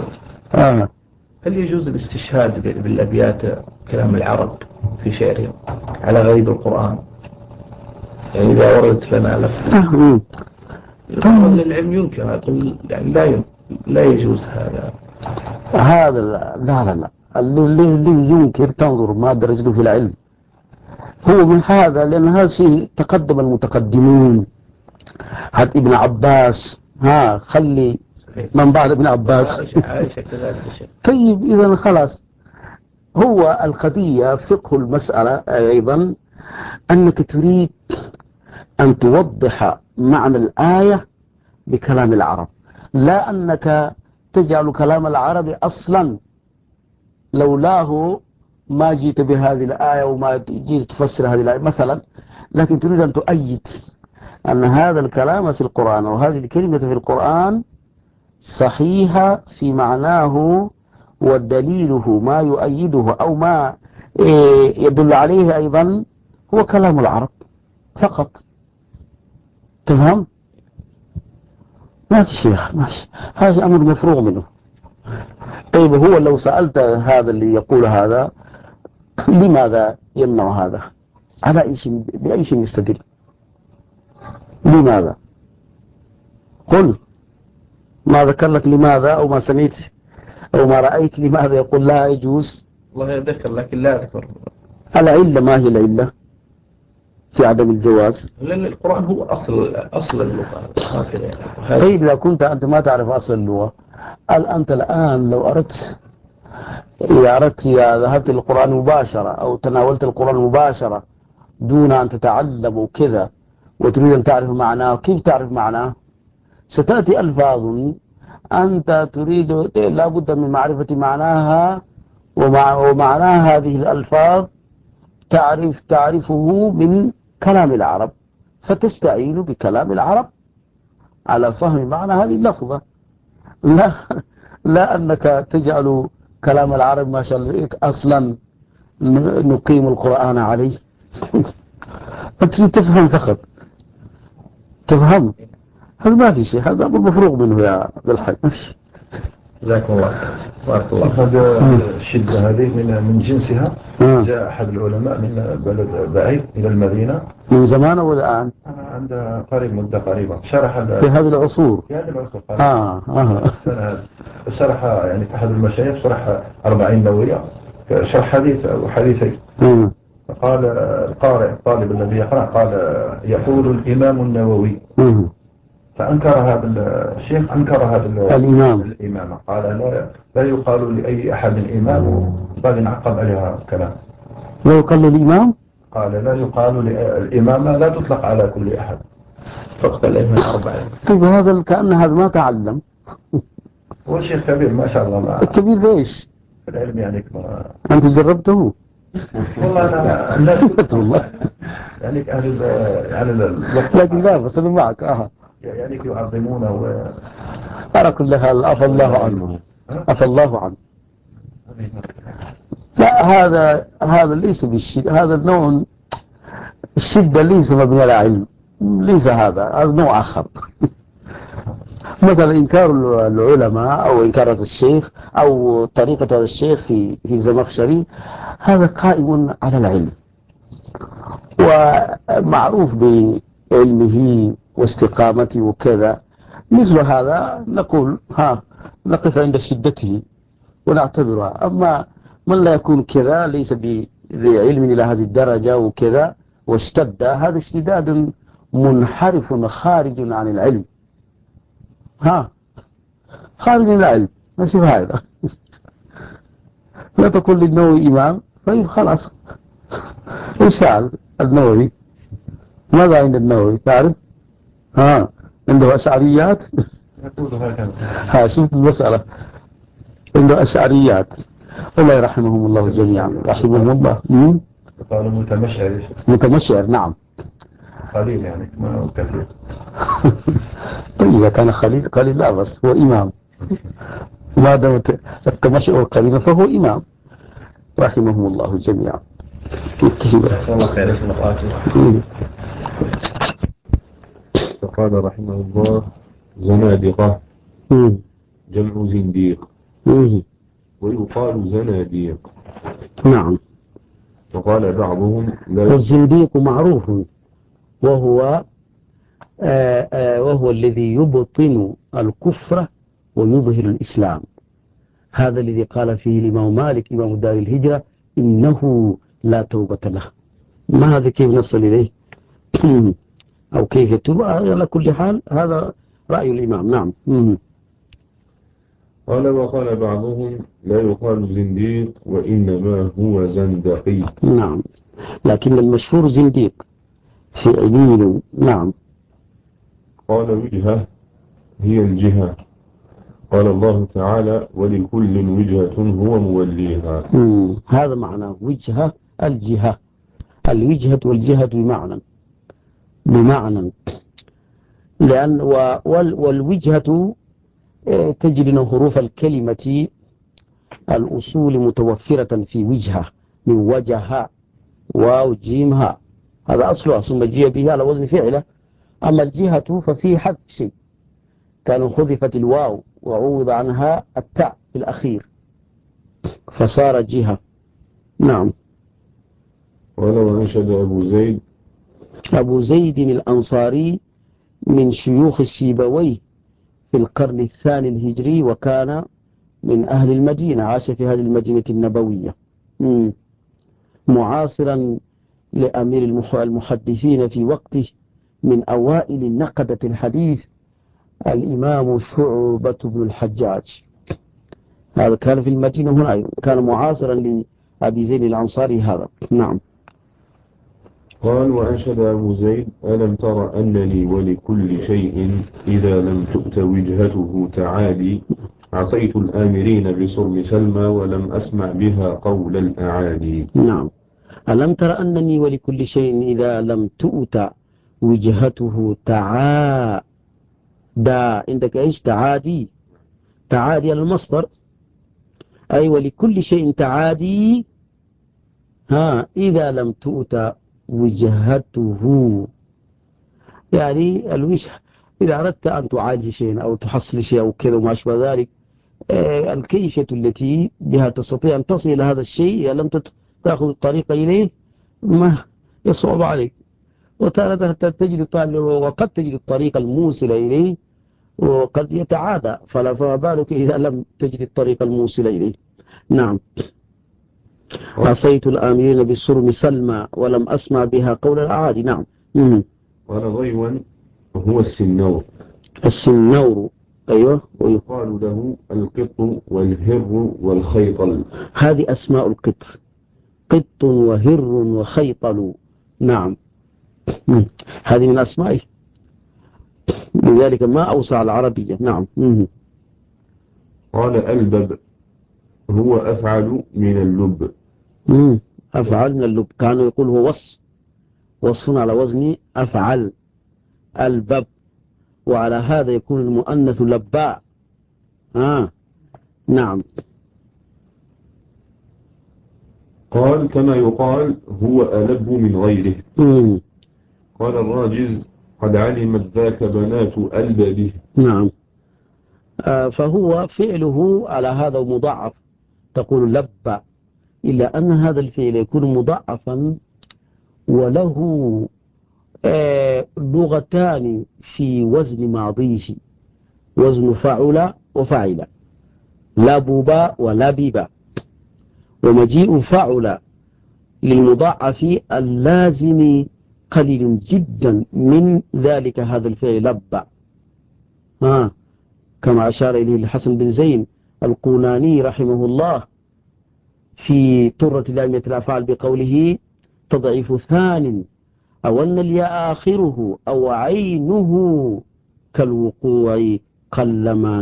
هل يجوز الاستشهاد بالأبيات كلام العرب في شعرهم على غريب القرآن؟ يعني إذا وردت لنا لفظ طبعا للعلم ينكر، أقول يعني لا يجوز هذا لا اللي ينكر تنظر ما درجته في العلم. هو من هذا، لأن هذا شيء تقدم المتقدمون. حتى ابن عباس خلي من بعد ابن عباس. عائشة كذلك. طيب إذا خلاص، هو القضية فقه المسألة أيضا أنك تريد أن توضح معنى الآية بكلام العرب، لا أنك تجعل كلام العرب أصلا لولاه ما جيت بهذه الآية وما جيت تفسر هذه الآية مثلا، لكن تريد أن تؤيد أن هذا الكلام في القرآن وهذه الكلمة في القرآن صحيحة في معناه، ودليله ما يؤيده أو ما يدل عليه أيضا هو كلام العرب فقط. تفهم؟ ما في شيخ، هذا أمر مفروغ منه. طيب هو لو سألت هذا اللي يقول هذا لماذا يمنع هذا؟ على بأي شيء يستدل؟ لماذا؟ قل ما ذكر لك لماذا، أو ما سمعت أو ما رأيت لماذا يقول لا يجوز. والله يذكر لكن لا أذكر. العلة ما هي العلة في عدم الجواز؟ لأن القرآن هو أصل اللغة هكذا. طيب إذا كنت أنت ما تعرف أصل اللغة، أنت الآن لو أردت ذهبت للقرآن مباشرة أو تناولت القرآن مباشرة دون أن تتعلم وكذا وتريد أن تعرف معناه، كيف تعرف معناه؟ ستأتي ألفاظ أنت تريد لا بد من معرفة معناها، ومعناها هذه الألفاظ تعرفه من كلام العرب، فتستعين بكلام العرب على فهم معنى هذه اللفظة، لا أنك تجعل كلام العرب ما شاء الله أصلا نقيم القرآن عليه. أنت تفهم فقط. تفهم؟ هذا ما في شيء، هذا أمر مفروغ منه يا عبد الحي. جزاكم الله بارك الله. هذا الشدة هذه من جنسها. جاء أحد العلماء من بلد بعيد إلى المدينة من زمان أو الآن؟ عند قريب مدة قريبة. شرح في هذه العصور. في هذه العصور قريبا. شرح يعني في أحد المشايخ شرح 40 نووية، شرح حديث أو حديثين. فقال القارئ الطالب الذي يقرأ قال يقول الإمام النووي. فأنكر هذا الشيخ، أنكر هذا الإمامة، قال لا يقال لأي أحد إمام، وبعدين عقب عليها كلام. لا يقال للإمام؟ قال لا يقال الإمامة لا تطلق على كل أحد، فقط الإمام 4. طيب هذا كأن هذا ما تعلم. هو شيخ كبير ما شاء الله. الكبير ليش؟ العلم يعني أنت جربته؟ والله أنا لا والله يعني أهل الوقت. لكن لا بس أنا معك. يعني يعظمونه على كل حال عفى الله عنه. عفى الله عنه. لا هذا ليس بالشدة، هذا النوع الشدة ليس مبني على علم، ليس هذا نوع آخر. مثلا إنكار العلماء أو إنكار هذا الشيخ أو طريقة هذا الشيخ في الزمخشري، هذا قائم على العلم ومعروف بعلمه واستقامته وكذا. مثل هذا نقول نقف عند شدته ونعتبرها. أما من لا يكون كذا ليس بذي علم إلى هذه الدرجة وكذا واشتد، هذا اشتداد منحرف خارج عن العلم. خارج من العلم، ما في هذا. لا تقول للنووي إمام، طيب خلاص. إيش فعل النووي؟ ماذا عند النووي تعرف؟ عنده أشعريات. شفت المسألة، عنده أشعريات. الله يرحمهم الله جميعا، رحمهم الله. قالوا متمشعر. نعم قليل يعني ما كثير. طيب إذا كان قليل لا بس هو إمام، ما دام التمشعر قليلا فهو إمام، رحمهم الله جميعا. الله خير في نقاته. فقال رحمه الله زنادقة جمع زنديق، ويقال زناديق. نعم. وقال بعضهم والزنديق معروف وهو الذي يبطن الكفر ويظهر الإسلام. هذا الذي قال فيه الإمام مالك إمام دار الهجرة إنه لا توبة له. ما هذا كيف نصل إليه أو كيف يتوب؟ على كل حال هذا رأي الإمام. نعم. قال وقال بعضهم لا يقال زنديق وإنما هو زندقي. نعم، لكن المشهور زنديق في عليل. نعم. قال وجهة هي الجهة. قال الله تعالى ولكل وجهة هو موليها. هذا معنى وجهة، الجهة، الوجهة والجهة بمعنى لأن والوجهة تجد أن حروف الكلمة الأصول متوفرة في وجهة، من وجهها واو جيمها، هذا أصلها ثم جاء به على وزن فعله. أما الجهة ففي حذف شيء، كانوا حذفت الواو وعوض عنها التاء في الأخير فصار جهة. نعم. ولو أنشد أبو زيد الأنصاري من شيوخ السيبويه في القرن الثاني الهجري، وكان من أهل المدينة، عاش في هذه المدينة النبوية، معاصرا لأمير المحدثين في وقته، من أوائل نقدة الحديث الإمام شعبة بن الحجاج. هذا كان في المدينة هنا، كان معاصرا لأبي زيد الأنصاري هذا. نعم. قال وأنشد أبو زيد ألم تر أنني ولكل شيء إذا لم تؤت وجهته تعادي، عصيت الآمرين بصرم سلمى ولم أسمع بها قول الأعادي. نعم. ألم تر أنني ولكل شيء إذا لم تؤت وجهته تعادى، عندك إيش تعادي؟ تعادي المصدر، أي ولكل شيء تعادي إذا لم تؤت وجهته يعني الوجه إذا أردت أن تعالج شيئا أو تحصل شيئا أو كذا وما أشبه ذلك، الكيفية التي بها تستطيع أن تصل إلى هذا الشيء إذا لم تأخذ الطريق إليه ما يصعب عليك، وتارة وقد تجد الطريق الموصل إليه وقد يتعادى، فما بالك إذا لم تجد الطريق الموصل إليه. نعم. عصيت الآمرين بالسرم سلمى ولم أسمع بها قول الأعادي. نعم. قال ضيوا هو السنور. السنور أيوة. ويقال له القط والهر والخيطل. هذه أسماء القط، قط وهر وخيطل. نعم. هذه من أسمائه، لذلك ما أوسع العربية. نعم. قال ألبب هو أفعل من اللب. أفعل من اللب، كانوا يقول هو وصف على وزن أفعل البب، وعلى هذا يكون المؤنث لباء. نعم. قال كما يقال هو ألب من غيره. قال الراجز قد علمت ذاك بنات ألببه. نعم. فهو فعله على هذا مضاعف، تقول لبى، إلا أن هذا الفعل يكون مضاعفا وله لغتان في وزن ماضيه، وزن فعل وفعل، لبب ولبب. ومجيء فعل للمضاعف اللازم قليل جدا من ذلك هذا الفعل لبى، كما أشار إليه الحسن بن زين القوناني رحمه الله في طرة لامية الأفعال بقوله تضعيف ثان أو أن الياء آخره أو عينه كالوقوع قلما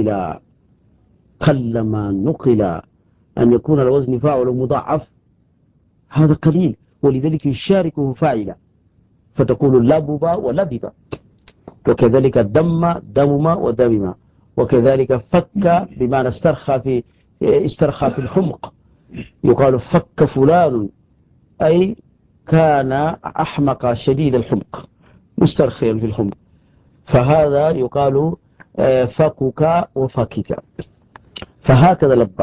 نقل أن يكون الوزن فاعل مضاعف هذا قليل، ولذلك يشاركه فاعلا فتقول لبب ولبب، وكذلك دمم ودمم، وكذلك فك بمعنى استرخى في الحمق، يقال فك فلان أي كان أحمق شديد الحمق مسترخيا في الحمق، فهذا يقال فكك وفكك، فهكذا لبى.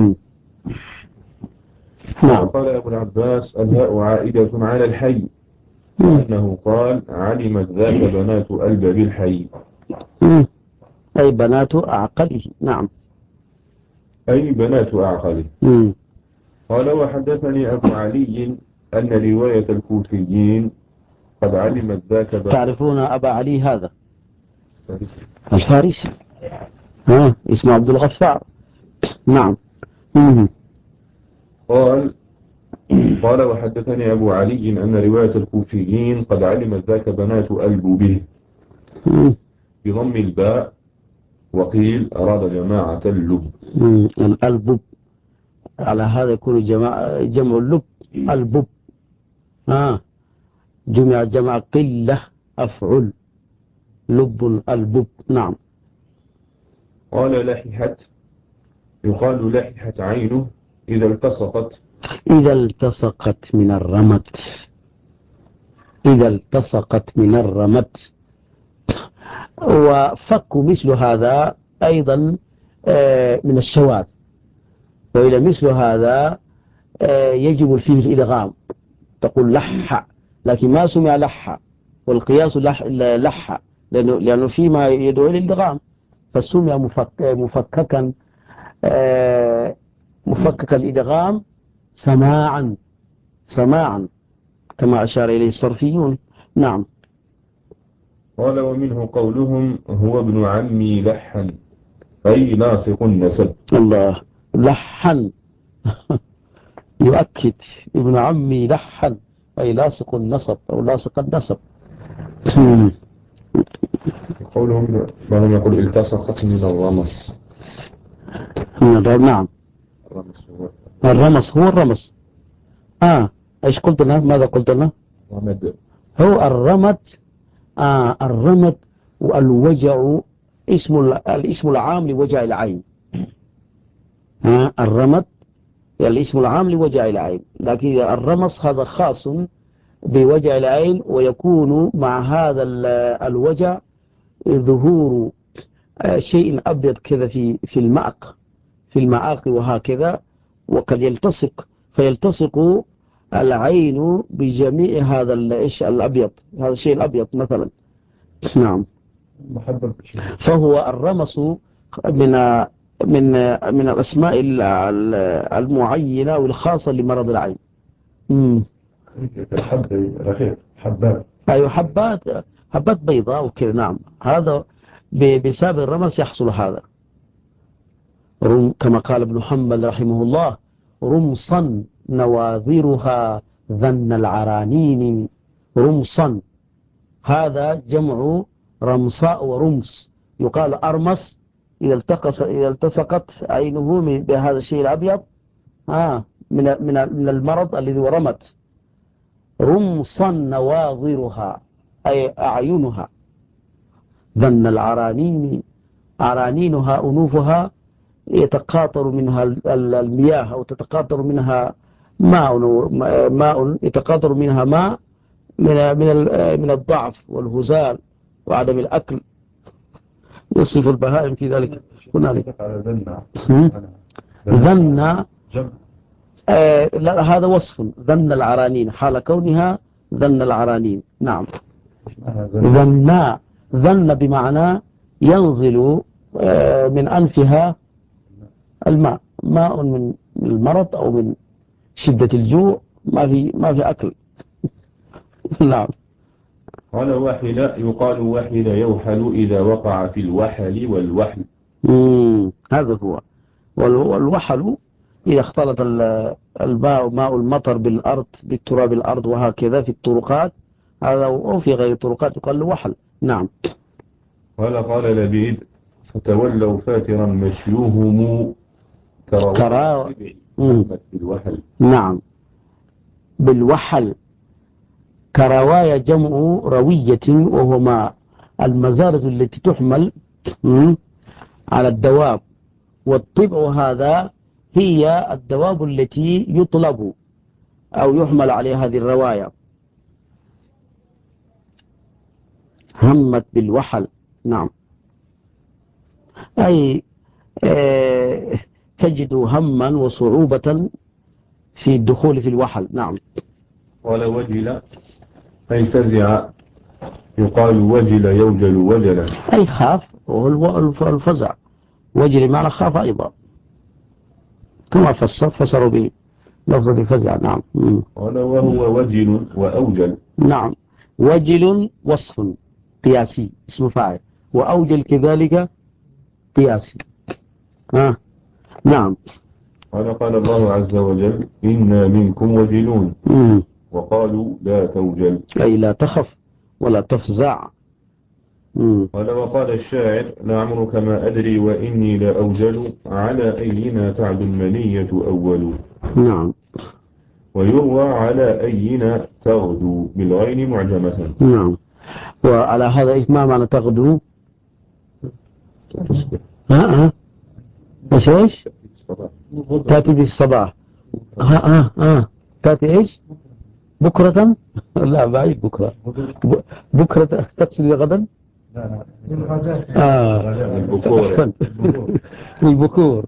نعم. قال أبو العباس الهاء عائدة على الحي، أنه قال علمت ذاك بنات ألبب الحي، أي بنات أعقله. نعم. أي بنات أعقله. قال وحدثني أبو علي أن رواية الكوفيين قد علمت ذاك بنات. تعرفون أبا علي هذا الفارسي اسمه عبد الغفار. نعم. قال وحدثني أبو علي أن رواية الكوفيين قد علمت ذاك بنات ألببه بضم الباء، وقيل أراد جماعة اللب. الألبب على هذا يكون جمع اللب البب، جمع قلة أفعل لب البب. نعم. قال لححت يقال لححت عينه إذا التصقت من الرمت، وفك مثل هذا أيضا من الشواذ، وإلى مثل هذا يجب فيه الإدغام، تقول لح، لكن ما سمع لح، والقياس لح لأنه فيما يدعو إلى الإدغام، فسمع مفككا الإدغام سماعا كما أشار إليه الصرفيون. نعم. قال ومنه قولهم هو ابن عمي لحا أي لاصق النسب. الله، لحا يؤكد ابن عمي لحا أي لاصق النسب أو لاصق النسب. قولهم بعضهم يقول التصقت من الرمس. نعم. الرمس هو الرمس. ايش قلت لنا؟ ماذا قلت لنا؟ هو الرمد والوجع الاسم العام لوجع العين. الرمد الاسم العام لوجع العين، لكن الرمس هذا خاص بوجع العين، ويكون مع هذا الوجع ظهور شيء أبيض كذا في المعاق وهكذا، وقد فيلتصق العين بجميع هذا الأبيض، هذا الشيء الأبيض مثلا. نعم. فهو الرمس من من من الأسماء المعينة والخاصة لمرض العين. حبات. أيوة، حبات بيضاء وكذا. نعم، هذا بسبب الرمس يحصل هذا. كما قال ابن حنبل رحمه الله: رمصا نواظرها ذن العرانين. رمصا هذا جمع رمصاء ورمص. يقال أرمس إذا التصقت عينه بهذا الشيء الأبيض من المرض الذي ورمت. رمصا نواظرها أي أعينها. ذن العرانين، عرانينها أنوفها يتقاطر منها المياه، أو تتقاطر منها ماء يتقاطر منها ماء من الضعف والهزال وعدم الأكل. يصف البهائم في ذلك هنالك. ذن لا، هذا وصف. ذن العرانين حال كونها ذن العرانين. نعم. ذن بمعنى ينزل من أنفها الماء، ماء من المرض أو من شدة الجوع، ما في أكل. نعم. قال وحل، يقال وحل يوحل إذا وقع في الوحل والوحل. هذا هو. والوحل إذا اختلط الماء، ماء المطر بالأرض، بالتراب الأرض وهكذا في الطرقات، هذا أو في غير الطرقات يقال له وحل. نعم. قال لبيد: فتولوا فاترا مشيوهم بالوحل. نعم، بالوحل. كرواية جمع روية، وهو ما المزارة التي تحمل على الدواب، والطبع هذا هي الدواب التي يطلب أو يحمل عليها هذه الرواية. همت بالوحل. نعم، أي تجد هما وصعوبة في الدخول في الوحل. نعم. قال وجل أي فزع، يقال وجل يوجل وجلا، أي خاف، وهو الفزع. وجل معنى خاف أيضا، كما فسروا به لفظة الفزع. نعم. قال وهو وجل وأوجل. نعم، وجل وصف قياسي اسم فاعل، وأوجل كذلك قياسي. نعم. قال الله عز وجل: إنا منكم وجلون. وقالوا لا توجل، أي لا تخف ولا تفزع. وقال الشاعر: لعمرك ما أدري وإني لا أوجل، على أينا تعد المنية أول. نعم. ويروى على أينا تغدو بالغين معجمة. نعم. وعلى هذا ما معنى تغدو؟ ايش؟ تأتي بالصباح. تأتي ايش؟ بكرة؟ لا، بعيد. بكرة تقصد غدا؟ أحسن. البكور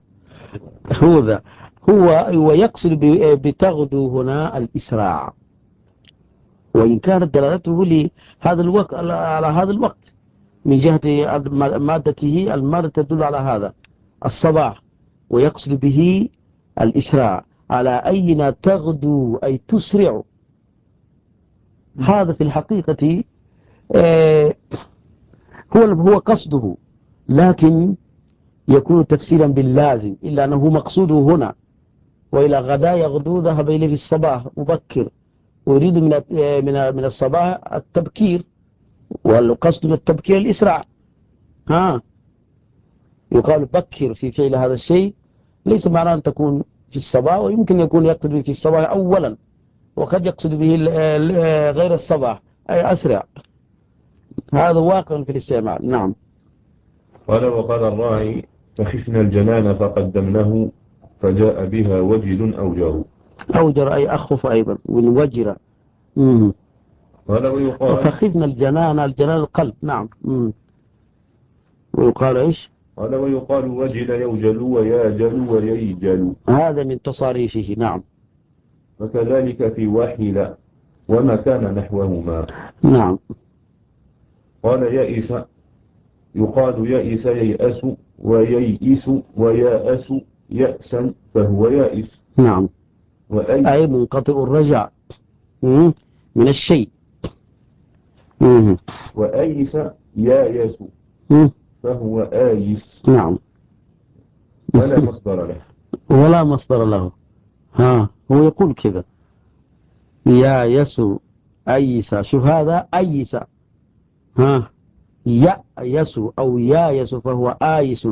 هو يقصد بتغدو هنا الإسراع، وإن كانت دلالته لهذا الوقت على هذا الوقت من جهة مادته المادة تدل على هذا الصباح، ويقصد به الإسراع. على أين تغدو أي تسرع. هذا في الحقيقة هو قصده، لكن يكون تفسيرا باللازم، إلا أنه مقصوده هنا. وإلى غدا يغدو ذهب إليه في الصباح مبكر، ويريد من الصباح التبكير، والقصد من التبكير الإسراع. يقال بكر في فعل هذا الشيء، ليس معناه أن تكون في الصباح، ويمكن يكون يقصد به في الصباح أولا، وقد يقصد به غير الصباح أي أسرع. هذا واقع في الاستعمال. نعم. وقال الراعي: فخفنا الجنان فقدمناه، فجاء بها وجل أوجر. أوجر أي أخف أيضا، من وجر. وفخذنا الجنان القلب. نعم. ويقال إيش؟ قال ويقال وجل يوجل وياجل وييجل، هذا من تصاريفه. نعم. وكذلك في وحل وما كان نحوهما. نعم. قال يائس، يقال يائس ييأس وييئس وياءس يأسا فهو يائس. نعم. أي منقطع الرجع من الشيء. وأيس يايس فهو آيس. نعم. ولا مصدر له. ولا مصدر له. هو يقول كذا يايس أيس. شوف هذا أيس يأيس أو يايس فهو آيس.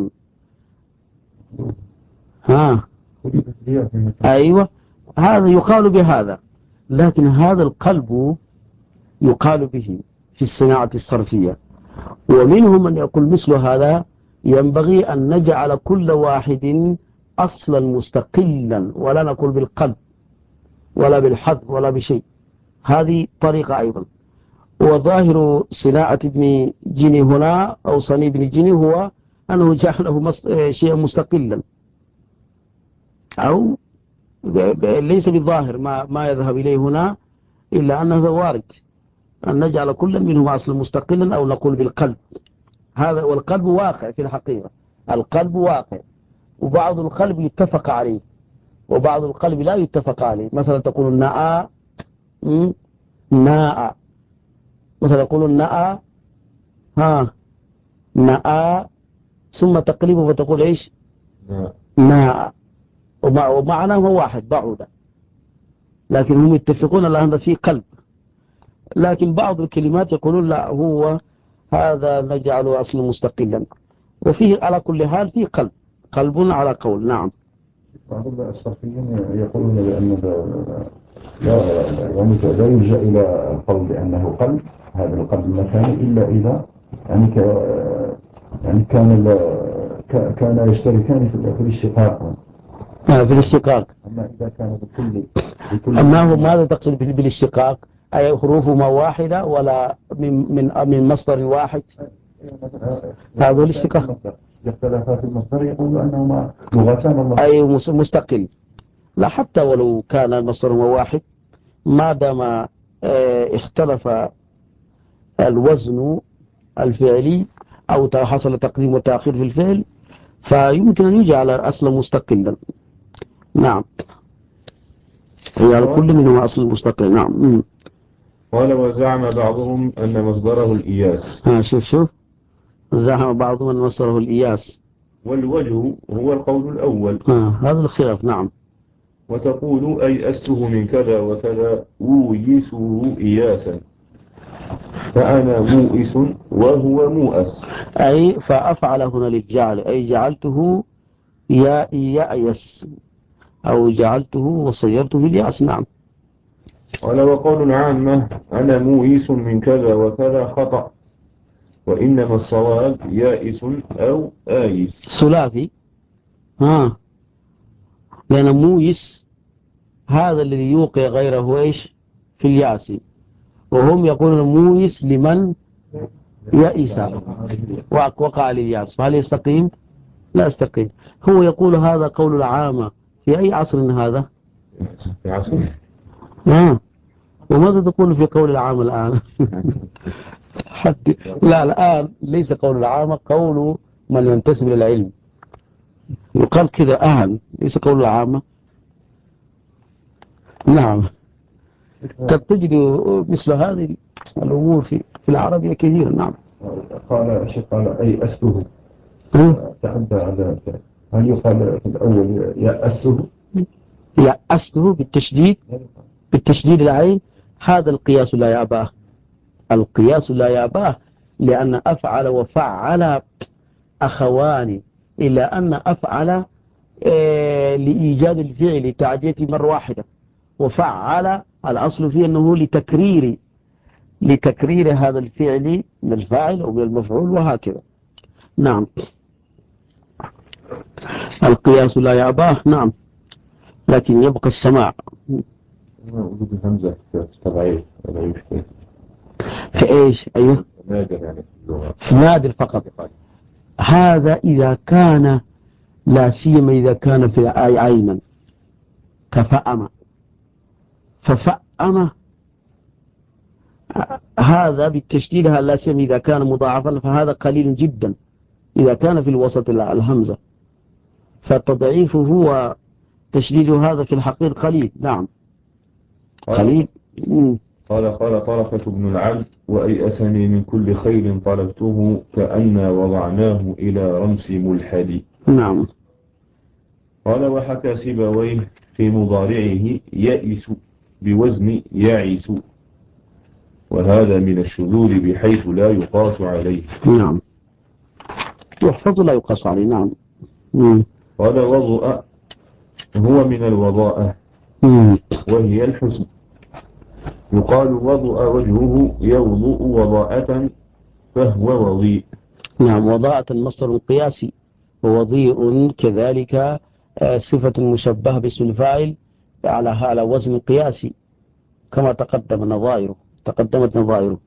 أيوة، هذا يقال بهذا، لكن هذا القلب يقال به في الصناعة الصرفية. ومنهم من يقول مثل هذا ينبغي أن نجعل كل واحد أصلا مستقلا، ولا نقول بالقلب ولا بالحذف ولا بشيء. هذه طريقة أيضا. وظاهر صناعة ابن جني هنا أو صني ابن جني هو أنه جعله شيئا مستقلا، أو ليس بالظاهر ما يذهب إليه هنا، إلا أنه وارد أن نجعل كل منهما أصلا مستقلا أو نقول بالقلب. هذا والقلب واقع في الحقيقة. القلب واقع، وبعض القلب يتفق عليه وبعض القلب لا يتفق عليه. مثلا تقول ناء ناء، مثلا تقول ناء ناء ثم تقلبه فتقول إيش ناء، ومعناه هو واحد بعودا، لكن هم يتفقون على هذا فيه قلب. لكن بعض الكلمات يقولون لا، هو هذا نجعله أصلا مستقلا، وفيه على كل حال فيه قلب على قول. نعم. بعض الصرفيين يقولون بأن لا يلجأ إلى القول بأنه قلب، هذا القلب المكاني، إلا إذا يعني كان يشتركان في الاشتقاق. في الاشتقاق. أما إذا كان بكل أما هو ماذا تقصد بالاشتقاق؟ أي حروفهما واحدة ولا من مصدر واحد؟ هذا الاشتقاق. اختلافات المصدر يقول أنهما لغتان الله. أي مستقل. لا، حتى ولو كان المصدر واحد، ما دام اختلف الوزن الفعلي أو حصل تقديم وتأخير في الفعل، فيمكن أن يجعل أصلا مستقلا. نعم. يعني كل منهما أصل مستقل. نعم. قال وزعم بعضهم أن مصدره الإياس. شوف زعم بعضهم أن مصدره الإياس، والوجه هو القول الأول. هذا الخلاف. نعم. وتقول أي أسته من كذا وكذا أويسه إياسا، فأنا موئس وهو موأس. أي فأفعل هنا للجعل، أي جعلته يأيس أو جعلته وصيرته الياس. نعم. قال وقول العامة أنا موئس من كذا وكذا خطأ، وإنما الصواب يائس أو آيس. ثلاثي. لأن مويس هذا الذي يوقع غيره إيش في الياس، وهم يقولون مويس لمن يائس وقع للياس، فهل يستقيم؟ لا يستقيم. هو يقول هذا قول العامة. في أي عصر هذا؟ في عصر. وماذا تقول في قول العامة الآن؟ لا، الآن ليس قول العامة، قول من ينتسب للعلم. يقال كذا ليس قول العامة. نعم. قد تجد مثل هذه الأمور في العربية كثيرا. نعم. قال أي أسته تعدى على، هل يقال في الأول يأسته؟ يأسته بالتشديد العين. هذا القياس لا يأباه. القياس لا يأباه، لأن أفعل وفعل أخوان، إلا أن أفعل لإيجاد الفعل تعدية مرة واحدة، وفعل الأصل فيه أنه لتكرير هذا الفعل من الفاعل أو من المفعول وهكذا. نعم. القياس لا يأباه. نعم. لكن يبقى السماع. وجود الهمزة تضعيف ولا يشكل. في إيش؟ أيوه نادر يعني في اللغة. نادر فقط. هذا إذا كان لا سيما إذا كان في عينا كفأم ففأم، هذا بالتشديد لا سيما إذا كان مضاعفا فهذا قليل جدا إذا كان في الوسط الهمزة، فالتضعيف هو تشديد هذا في الحقيقة قليل. نعم قليل. قال طرفة بن العبد وأيأسني من كل خير طلبته كأن وضعناه إلى رمس ملحدي. نعم. قال وحكى سيبويه في مضارعه يئس بوزن يعس، وهذا من الشذوذ بحيث لا يقاس عليه. نعم يحفظ لا يقاس عليه. نعم. قال وضوء هو من الوضاءة وهي الحسن، يقال وضوء وجهه يوضوء وضاءة فهو وضيء. نعم وضاءة مصدر قياسي، ووضيء كذلك صفة مشبهة باسم الفاعل على وزن قياسي كما تقدمت نظائره.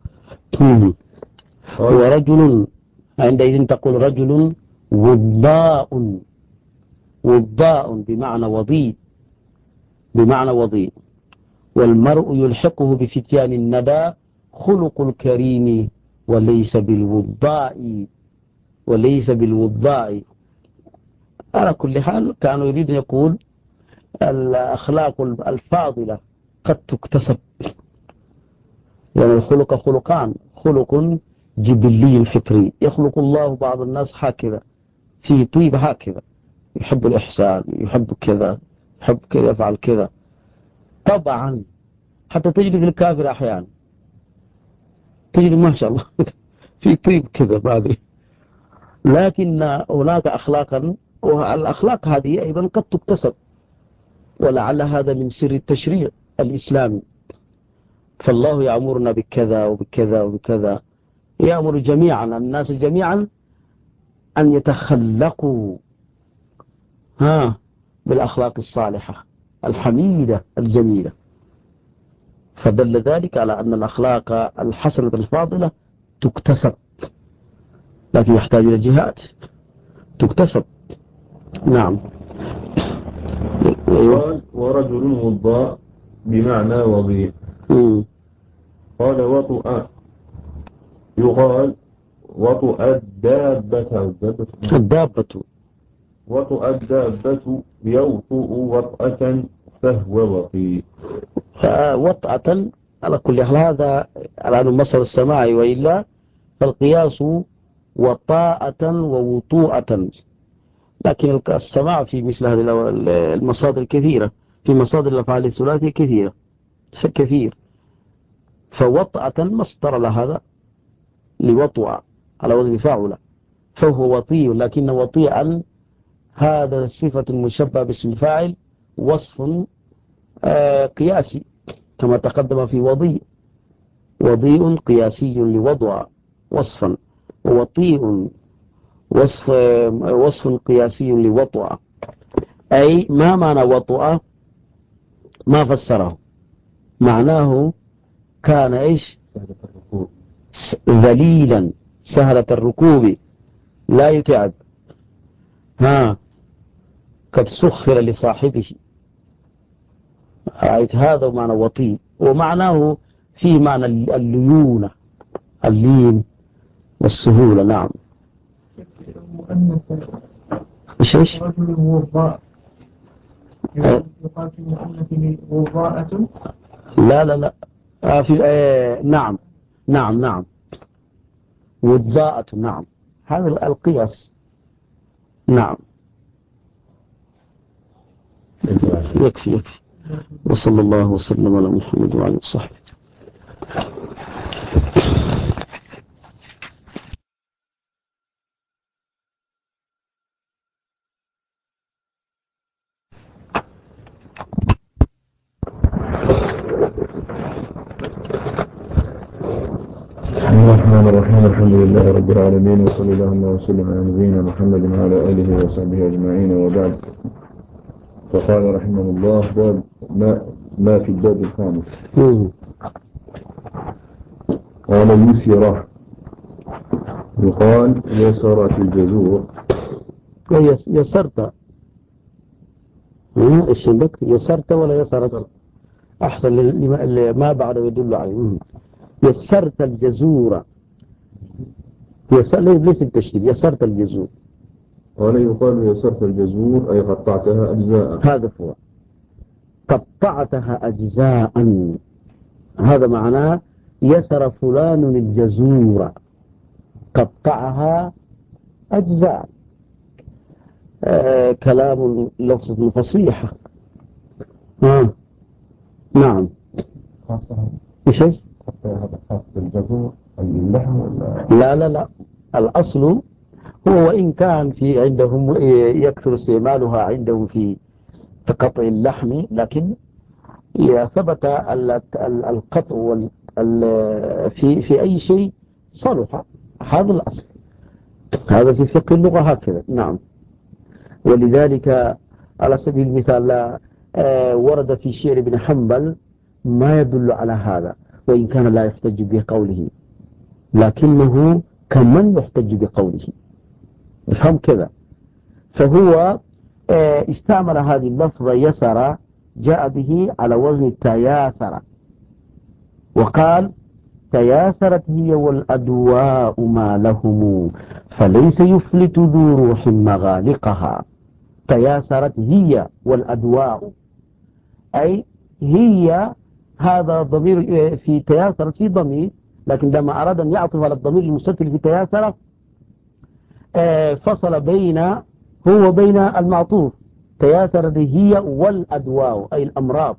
ورجل عندئذ تقول رجل وضاء بمعنى وضيء. والمرء يلحقه بفتيان الندى خلق الكريم وليس بالوضاء. على كل حال كانوا يريدون يقول الأخلاق الفاضلة قد تكتسب، يعني الخلق خلقان، خلق جبلي فطري يخلق الله بعض الناس هكذا في طيب هكذا، يحب الإحسان، يحب كذا يفعل كذا. طبعا حتى تجد في الكافر أحيانا تجد ما شاء الله في طيب كذا بعد، لكن هناك أخلاقا، والأخلاق هذه أيضا قد تكتسب، ولعل هذا من سر التشريع الإسلامي. فالله يأمرنا بكذا وبكذا وبكذا، يأمر جميعا الناس جميعا أن يتخلقوا بالأخلاق الصالحة الحميدة الجميلة. فدل ذلك على أن الأخلاق الحسنة الفاضلة تكتسب، لكن يحتاج إلى جهاد تكتسب. نعم. ورجل وضاء بمعنى وضيء. قال وطؤ يقال وطؤ الدابة وطؤ الدابة يوطؤ وطأة فهو وطيء. وطأة على كل حال هذا على المصدر السماعي، وإلا فالقياس وطاءة ووطوءة، لكن السماع في مثل هذه المصادر كثيرة، في مصادر الأفعال الثلاثية كثير. فوطأة مصدر لهذا لوطوع على وزن فاعل، فهو وطيء، لكن وطيئا هذا صفة مشبهة باسم الفاعل، وصف قياسي كما تقدم في وضيء قياسي لوضع وصفا، ووطيء وصف قياسي لوطأ. أي ما معنى وطأ؟ ما فسره، معناه كان إيش؟ ذليلا سهلة الركوب لا يتعب، قد سخر لصاحبه. رأيت هذا معنى وطيء، ومعناه في معنى الليونة، اللين والسهولة. نعم. ايش؟ رجل وضاء يقال في مؤنثه وضاءة. لا في نعم وضاءة. نعم هذا القياس. نعم يكفي. وصلى الله وسلم على محمد وعلى وصحبه. الرحمن الرحيم. الحمد لله رب العالمين، وصلى الله وسلم على نبينا محمد وعلى آله وصحبه أجمعين، وبعد. فقال رحمه الله باب ما في الباب الخامس. قال يسرة يقال يسرت الجزور. يسرت ايش عندك؟ يسرت ولا يسرت؟ أحسن ما بعد يدل عليه. يسرت الجزور، ليس التشديد، يسرت الجزور. قال يقال يسرت الجزور أي قطعتها أجزاء. هذا هو قطعتها أجزاء، هذا معناه يسر فلان الجزور، قطعها أجزاء. كلام لفظ فصيحة. نعم. ايش هذا خاص بالجزور أي اللحم ولا؟ لا الأصل هو وإن كان في عندهم يكثر استعمالها عندهم في قطع اللحم، لكن إذا ثبت القطع في أي شيء صلح، هذا الأصل، هذا في فقه اللغة هكذا. نعم. ولذلك على سبيل المثال ورد في شعر ابن حنبل ما يدل على هذا، وإن كان لا يحتج بقوله، لكنه كمن يحتج بقوله، افهم كذا. فهو استعمل هذه اللفظة يسر، جاء به على وزن تياسر، وقال تياسرت هي والأدواء ما لهم فليس يفلت ذو روح مغالقها. تياسرت هي والأدواء، أي هي، هذا ضمير في تياسرت في ضمير، لكن لما أراد أن يعطف على الضمير المستتر في تياسرت فصل بين المعطوف. تياسرت هي والأدواء أي الأمراض،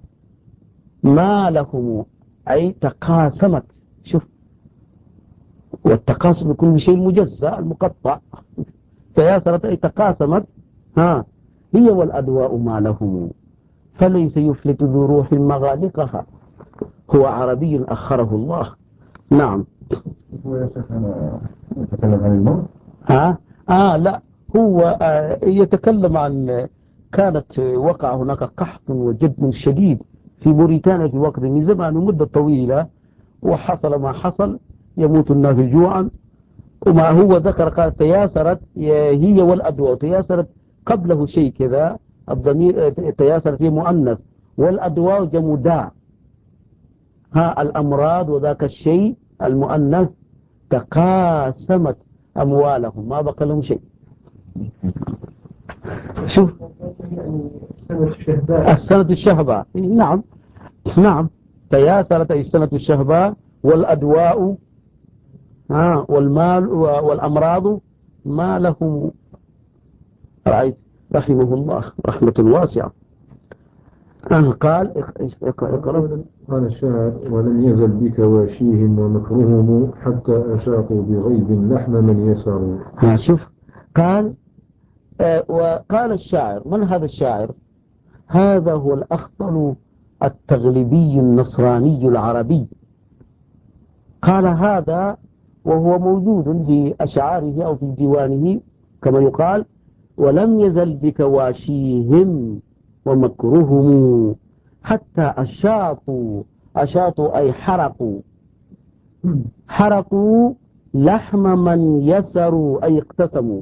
ما لهم أي تقاسمت. شوف، والتقاسم يكون بشيء مجزأ المقطع. تياسرت أي تقاسمت، هي والأدواء ما لهم فليس يفلت ذو روح مغالقها. هو عربي أخره الله. نعم. هو يتكلم عن الموت؟ لا، هو يتكلم عن كانت وقع هناك قحط وجد شديد في موريتانيا في وقت من زمان مدة طويلة، وحصل ما حصل، يموت الناس جوعا. وما هو ذكر قال تياسرت هي والأدواء، تياسرت قبله شيء كذا، الضمير تياسرت هي مؤنث، والأدواء جموداء، الأمراض وذاك الشيء المؤنث تقاسمت أموالهم، ما بقى لهم شيء. شوف السنة الشهباء. نعم تياسرت أي السنة الشهباء، والأدواء والمال والأمراض ما لهم. رأيت رحمه الله رحمة واسعة. قال اقرأ. قال الشاعر ولم يزل بك واشيهم ومكرهم حتى أشاقوا بغيب لحم من يسروا. شوف قال وقال الشاعر، من هذا الشاعر؟ هذا هو الأخطل التغلبي النصراني العربي. قال هذا وهو موجود في أشعاره أو في ديوانه كما يقال ولم يزل بك واشيهم ومكرهم حتى أشاطوا أي حرقوا لحم من يسروا أي اقتسموا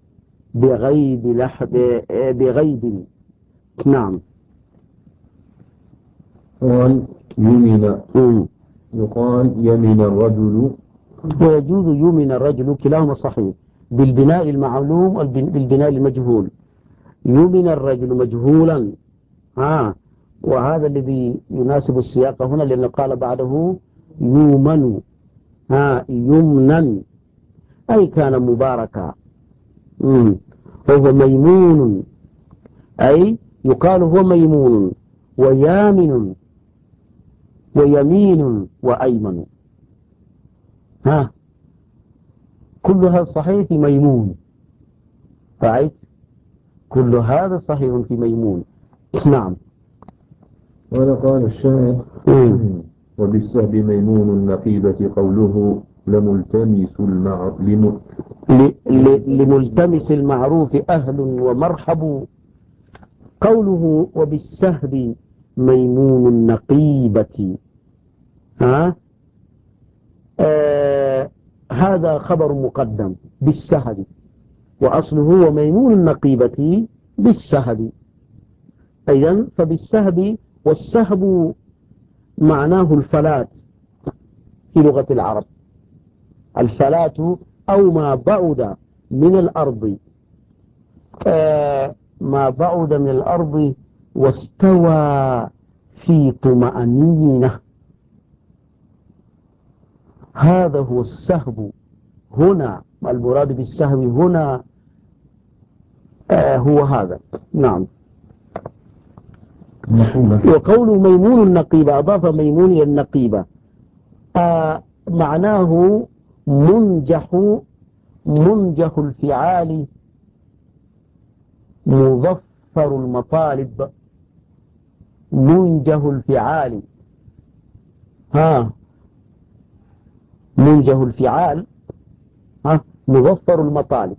بغيب. نعم. قال يمن يقال يمن الرجل، ويجوز يمن الرجل، كلاهما صحيح، بالبناء المعلوم بالبناء المجهول. يمن الرجل مجهولا، وهذا الذي يناسب السياق هنا، لأنه قال بعده يومن، يمنا أي كان مباركا. وهو ميمون، أي يقال هو ميمون ويامن ويمين وأيمن، كل هذا صحيح في ميمون. رأيت كل هذا صحيح في ميمون. نعم. قال الشاعر وبالسهب ميمون النقيبة قوله لملتمس المعروف أهل ومرحب. قوله وبالسهب ميمون النقيبة، هذا خبر مقدم بالسهل، وأصله وميمون النقيبة بالسهل. أيضا فبالسهب، والسهب معناه الفلات في لغة العرب. الفلات أو ما بعد من الأرض، ما بعد من الأرض واستوى في طمأنينة، هذا هو السهب. هنا المراد بالسهب هنا هو هذا. نعم. وقول ميمون النقيبة، أضاف ميمون إلى النقيبة، معناه منجح الفعال مظفر المطالب. منجه الفعال، منجه الفعال مظفر المطالب،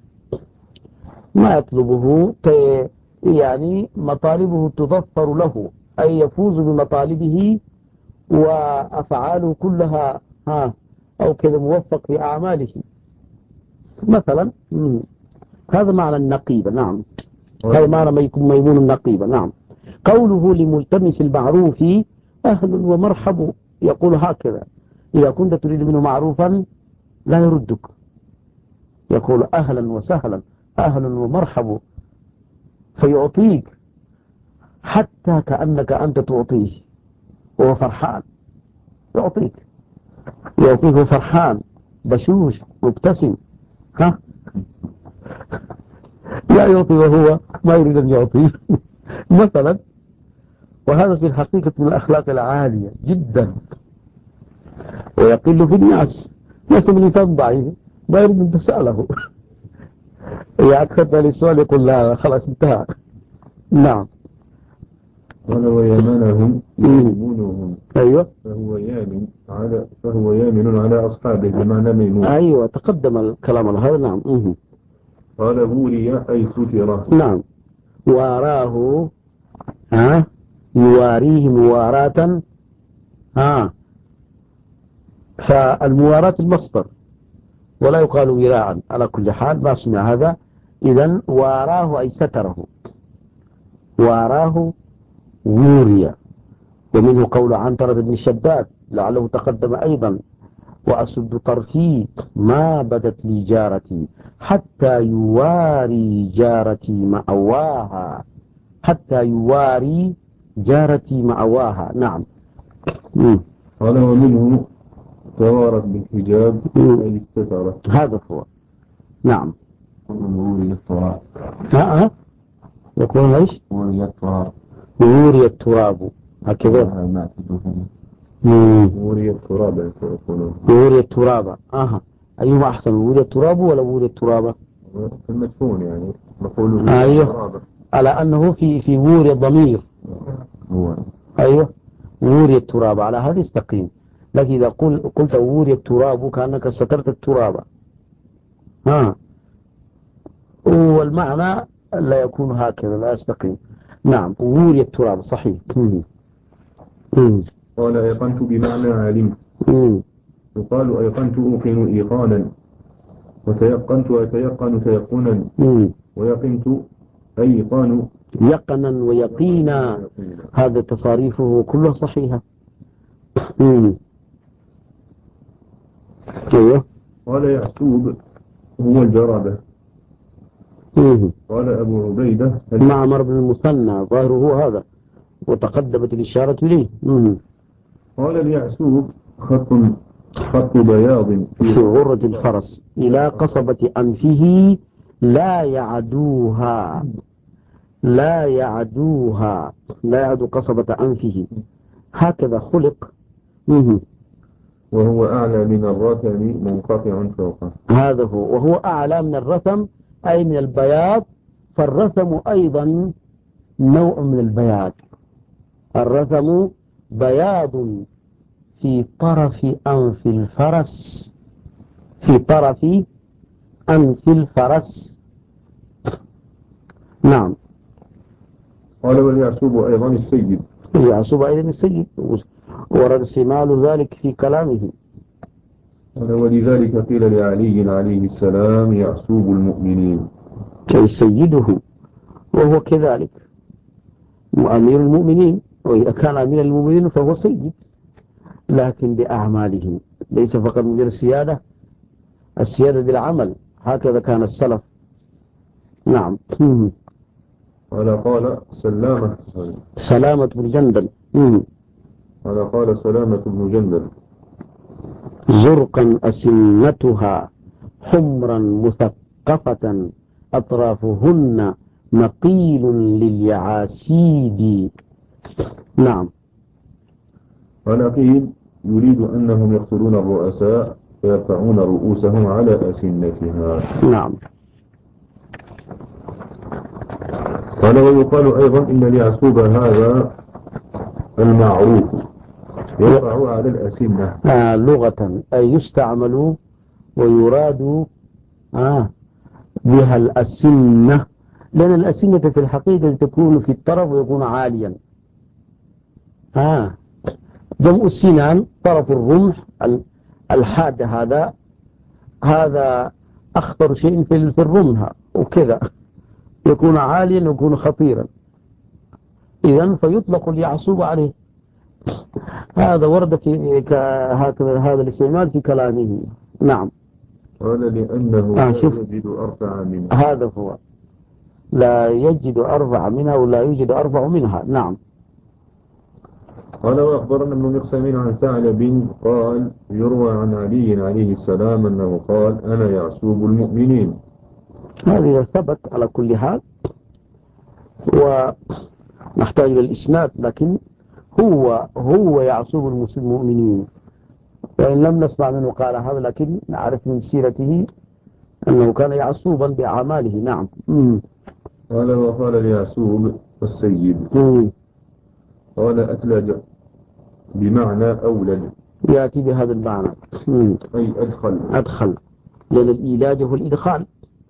ما يطلبه يعني مطالبه تظفر له، أي يفوز بمطالبه وأفعاله كلها أو كذا موفق في أعماله مثلا. هذا معنى النقيبة. نعم، هذا معنى ما يكون ميمون النقيبة. نعم. قوله لملتمس المعروف أهل ومرحب، يقول هكذا: إذا كنت تريد منه معروفا لا يردك، يقول أهلا وسهلا، أهلا ومرحب، فيعطيك حتى كأنك أنت تعطيه وهو فرحان. يعطيك فرحان بشوش مبتسم، لا يعطي وهو ما يريد أن يعطيه مثلا. وهذا في الحقيقة من الأخلاق العالية جدا، ويقل في الناس. ليس من إنسان ضعيف ما يريد أن تسأله إذا أكثرت للسؤال يقول لا خلاص انتهى. نعم. قال ويمنهم يمنهم، أيوة، فهو يامن على أصحابه بمعنى ميمون. أيوة، تقدم الكلام على هذا. نعم. قال بوري أي ستره. نعم. واراه يواريه مواراة. فالمواراة المصدر ولا يقال وراعا على كل حال، ما سمع هذا. إذن واراه أي ستره، واراه ووريا. ومنه قول عنترة بن شداد لعله تقدم أيضا: وأسد طرفي ما بدت لي جارتي حتى يواري جارتي مأواها، حتى يواري جارتي مأواها. نعم. قال ومنه توارت بالحجاب أي استترت. هذا هو. نعم. وري التراب. يقولون ايش؟ وري التراب. وري التراب هكذا. وري التراب يقولون. وري التراب. أيهما أحسن، وري التراب ولا وري التراب؟ المدفون يعني نقول. أيوه، على أنه في وري الضمير. أيوه، وري التراب على هذا استقيم. لكن إذا قلت وري التراب كأنك سترت التراب، والمعنى لا يكون هكذا، لا يستقيم. نعم، وري التراب صحيح. قال أيقنت بمعنى علمت. يقال أيقنت أوقن إيقانا، وتيقنت أتيقن تيقنا، ويقنت أيقان يقنا ويقينا. هذا تصاريفه كلها صحيحة. أيوه. قال يعسوب هو الجرابة. قال أبو عبيدة معمر بن المثنى ظاهره هذا، وتقدمت الإشارة إليه. قال اليعسوب خط بياض في غرة الفرس إلى قصبة أنفه لا يعدوها، لا يعدو قصبة أنفه، هكذا خلق. وهو أعلى من الرثم منقطع فوقه. هذا هو، وهو أعلى من الرثم أي من البياض. فالرثم أيضا نوع من البياض. الرثم بياض في طرف أنف الفرس، في طرف أنف الفرس. نعم. قال واليعسوب أيضا السيد. اليعسوب أيضا السيد، ورد شمال ذلك في كلامه. ولذلك قيل لعلي عليه السلام يعصوب المؤمنين أي سيده، وهو كذلك أمير المؤمنين، وإذا كان أمير المؤمنين فهو سيد، لكن بأعماله، ليس فقط من السيادة، السيادة بالعمل، هكذا كان السلف. نعم. قال سلامة بن جندل. قال سلامة بن جندل زرقا أسنتها حمرا مثقفة أطرافهن نقيل لليعاسيد. نعم. قيل يريد أنهم يقتلون الرؤساء فيرفعون رؤوسهم على أسنتها. نعم. قال ويقال أيضا إن ليعصوب هذا المعروف يرفع على الأسنة لغة، أي يستعمل ويراد بها الأسنة، لأن الأسنة في الحقيقة تكون في الطرف ويكون عاليا. جمع السنان طرف الرمح الحاد، هذا أخطر شيء في الرمح، وكذا يكون عاليا ويكون خطيرا، إذن فيطلق اليعصوب عليه. هذا ورد في هذا الاستعمال في كلامه. نعم. قال لأنه لا يجد أرفع منها. هذا هو، لا يجد أرفع منها ولا يوجد أرفع منها. نعم. قال وأخبرنا ابن مقسم عن ثعلب قال يروى عن علي عليه السلام أنه قال أنا يعصوب المؤمنين. هذا ثبت على كل حال، ونحتاج للإسناد، لكن هو يعصوب المؤمنين، وإن لم نسمع منه قال هذا، لكن نعرف من سيرته أنه كان يعصوبا بأعماله. نعم. قال وقال ليعصوب السيد. قال أتلج بمعنى أولج، يأتي بهذا المعنى، أي أدخل، لأن الإيلاج هو الإدخال.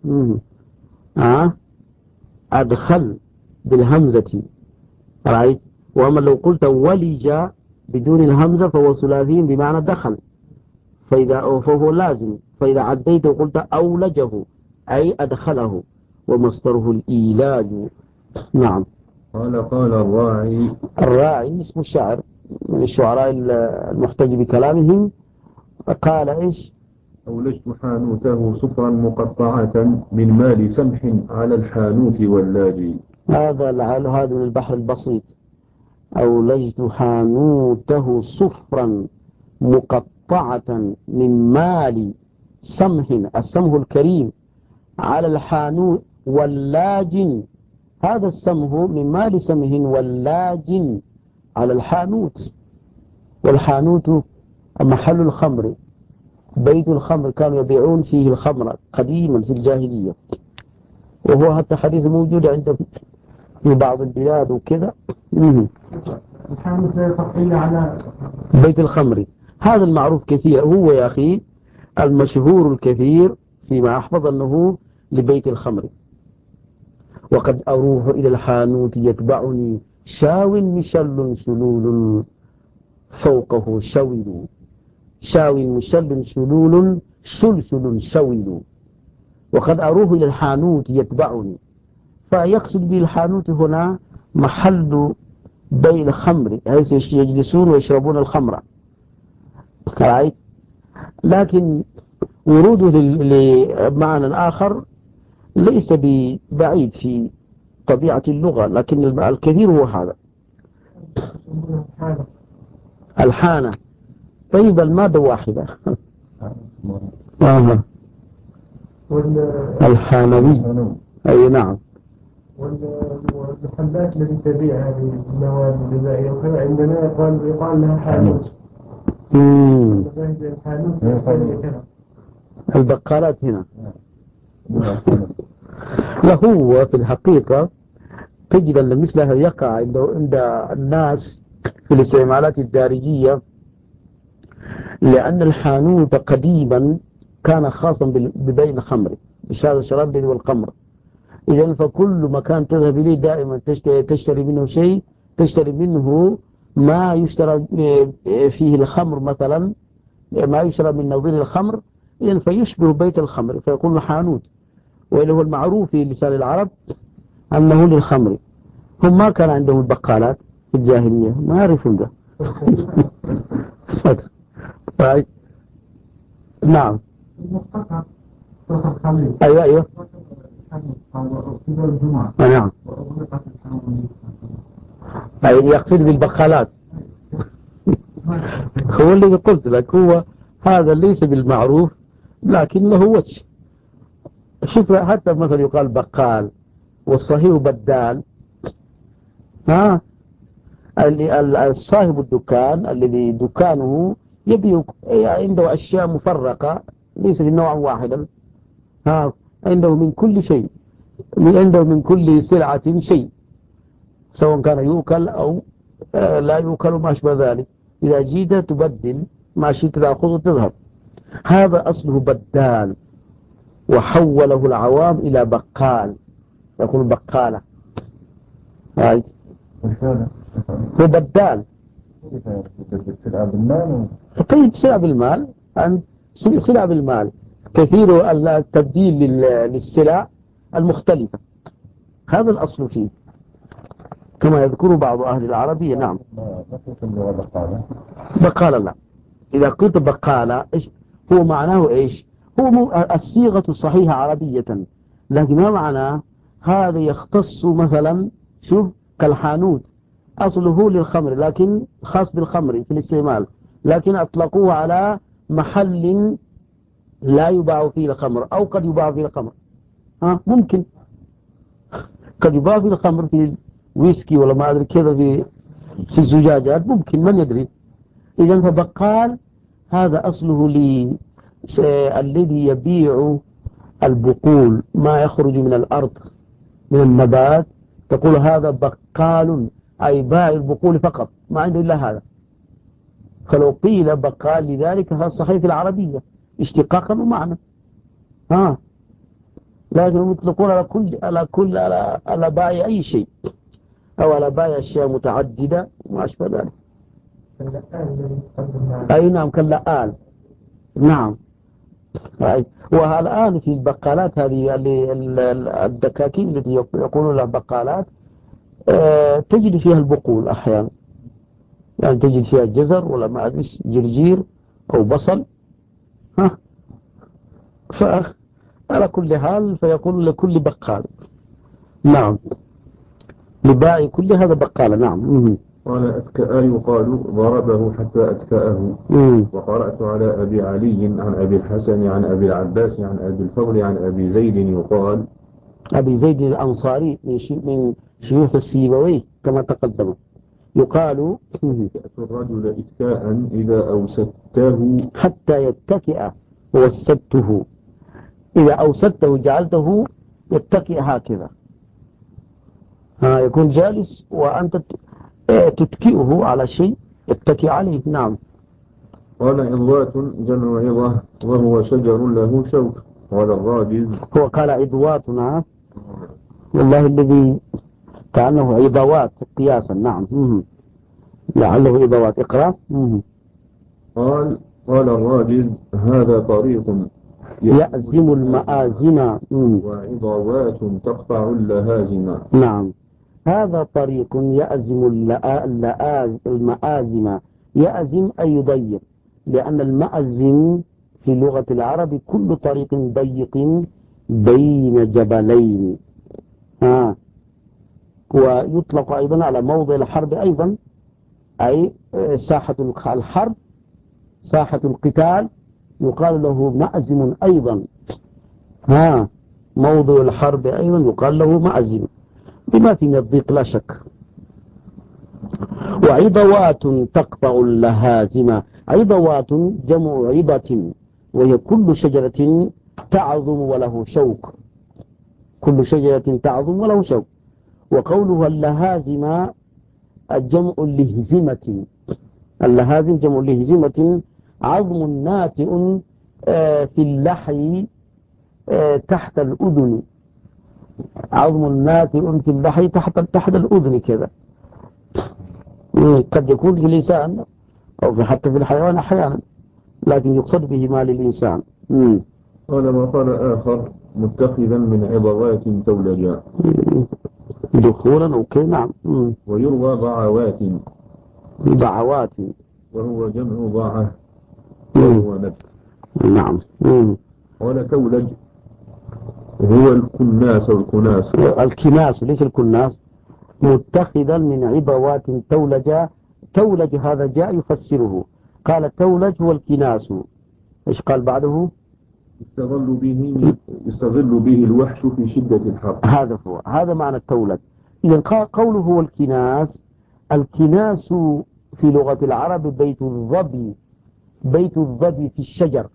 أدخل بالهمزة، رأيت. وأما لو قلت ولج بدون الهمزة فهو ثلاثي بمعنى دخل، فهو لازم. فإذا عديت وقلت أولجه أي أدخله، ومصدره الإيلاج. نعم. قال الراعي اسم الشاعر من الشعراء المحتج بكلامهم. قال إيش؟ أولجت حانوته صفرا مقطعة من مال سمح على الحانوت واللاجي. هذا من البحر البسيط. أولجت حانوته صفرا مقطعة من مال سمح، السمح الكريم، على الحانوت واللاجن. هذا السمه من مال سمه واللاجن على الحانوت، والحانوت محل الخمر، بيت الخمر، كانوا يبيعون فيه الخمر قديما في الجاهلية، وهو حتى حديث موجود عندهم في بعض البلاد وكذا. الحانوت لا يطلق إلا على بيت الخمر، هذا المعروف كثير، هو يا أخي المشهور الكثير فيما أحفظ أنه لبيت الخمر. وقد أروح إلى الحانوت يتبعني شاو مشل شلول فوقه شويل، شاو مشل شلول سلسل شويل. وقد أروح إلى الحانوت يتبعني، فيقصد بالحانوت هنا محل بيع الخمر، حيث يجلسون ويشربون الخمر، رأيت. لكن وروده لمعنى آخر ليس ببعيد في طبيعة اللغة، لكن الكثير هو هذا. الحانة، طيب المادة واحدة. الحانوي، أي نعم. والمحلات التي تبيع هذه المواد الغذائية وكذا عندنا يقال لها حانوت. البقالات هنا. وهو في الحقيقة تجد أن مثل هذا يقع عند الناس في الاستعمالات الدارجية، لأن الحانوت قديما كان خاصا ببيع الخمر، بشهادة الشراب والقمر. إذن فكل مكان تذهب إليه دائما تشتري منه شيء، تشتري منه ما يشترى فيه الخمر مثلا ما يشرب من نظير الخمر إذن فيشبه بيت الخمر فيكون حانوت. واللي هو المعروف في لسان العرب أنه للخمر. هم ما كان عندهم البقالات في الجاهلية، ما يعرفون ده. طيب. نعم. أيوة أيوة. نعم. أي يقصد بالبقالات. هو اللي قلت لك، هو هذا ليس بالمعروف لكنه وجه. شوف حتى مثلا يقال بقال والصحيح بدال. ها صاحب الدكان الذي دكانه يبيع عنده أشياء مفرقة ليس نوعا واحدا. ها عنده من كل شيء، عنده من كل سلعة شيء، سواء كان يؤكل أو لا يؤكل ما أشبه ذلك. إذا جيت تبدل ما شئت تأخذ وتذهب. هذا أصله بدال، وحوله العوام إلى بقال، يقول بقالة. هاي هو بدال. طيب سلع بالمال، سلع بالمال كثير التبديل للسلع المختلفة، هذا الأصل فيه كما يذكر بعض أهل العربية. نعم. بقالة لا، إذا قلت بقالة هو معناه إيش؟ هو الصيغة صحيحة عربية، لكن ما معناه؟ هذا يختص مثلا شوف كالحانوت أصله للخمر لكن خاص بالخمر في الاستعمال، لكن أطلقوه على محل لا يباع فيه الخمر أو قد يباع فيه الخمر. ممكن قد يباع فيه الخمر في ويسكي ولا ما أدري كذا في الزجاجات، ممكن من يدري. إذن فبقال هذا أصله الذي يبيع البقول ما يخرج من الأرض من النبات، تقول هذا بقال أي باع البقول فقط ما عنده إلا هذا. فلو قيل بقال لذلك هذا صحيح في العربية اشتقاقا ومعنى. لكن يطلقون على باع أي شيء أو على باع أشياء متعددة وما أشبه ذلك. أي نعم كاللآل. نعم. والآن في البقالات هذه الدكاكين التي يقولون لها بقالات تجد فيها البقول أحيانا، يعني تجد فيها جزر ولا ما أدري جرجير أو بصل. فعلى كل حال فيقول لكل بقال. نعم. لباعي كل هذا بقال. نعم. قال أتكأ يقال ضربه حتى أتكأه. وقرأت على أبي علي عن أبي الحسن عن أبي العباس عن أبي الفضل عن أبي زيد يقال أبي زيد الأنصاري من شيوخ السيبويه كما تقدم. يقال أتكأت الرجل إتكاء إذا أوسدته حتى يتكئ ووسدته، إذا أوسدته جعلته يتكئ هكذا، يكون جالس وأنت تتكئه على شيء يتكئ عليه. نعم. قال عضوات جمع عظة وهو شجر له شوك. قال الراجز هو قال عضواتنا والله الذي كأنه عضوات قياسا. نعم. لعله عضوات. اقرأ. قال الراجز هذا طريق يأزم المآزم وعضوات تقطع اللهازم. نعم. هذا طريق يأزم المآزم. يأزم أي يضيق، لأن المأزم في لغة العرب كل طريق ضيق بين جبلين. ويطلق أيضا على موضع الحرب أيضا، أي ساحة الحرب ساحة القتال يقال له مأزم أيضا. موضع الحرب أيضا يقال له مأزم بما في من الضيق لا شك. وعضوات تقطع اللهازم. عضوات جمع عضة وهي كل شجرة تعظم وله شوك، كل شجرة تعظم وله شوك. وقولها اللهازم جمع لهزمة. اللهازم جمع لهزمة عظم ناتئ في اللحي تحت الأذن، عظم ناتئ في اللحي تحت الأذن كذا، قد يكون في اللسان أو حتى في الحيوان أحيانا. لكن يقصد به مال الإنسان. قال وقال آخر متخذا من عضوات تولجا دخولا. أوكي نعم. ويروى ضعوات ضعوات وهو جمع ضاعة وهو نبت. نعم. قال تولج هو الكناس والكناس الكناس ليس الكناس. متخذا من عضوات تولجا. تولج هذا جاء يفسره، قال تولج هو الكناس. ايش قال بعده؟ يستظل به الوحش في شدة الحر. هذا هو، هذا معنى التولج. إذا قوله هو الكناس. الكناس في لغة العرب بيت الظبي. بيت الظبي في الشجر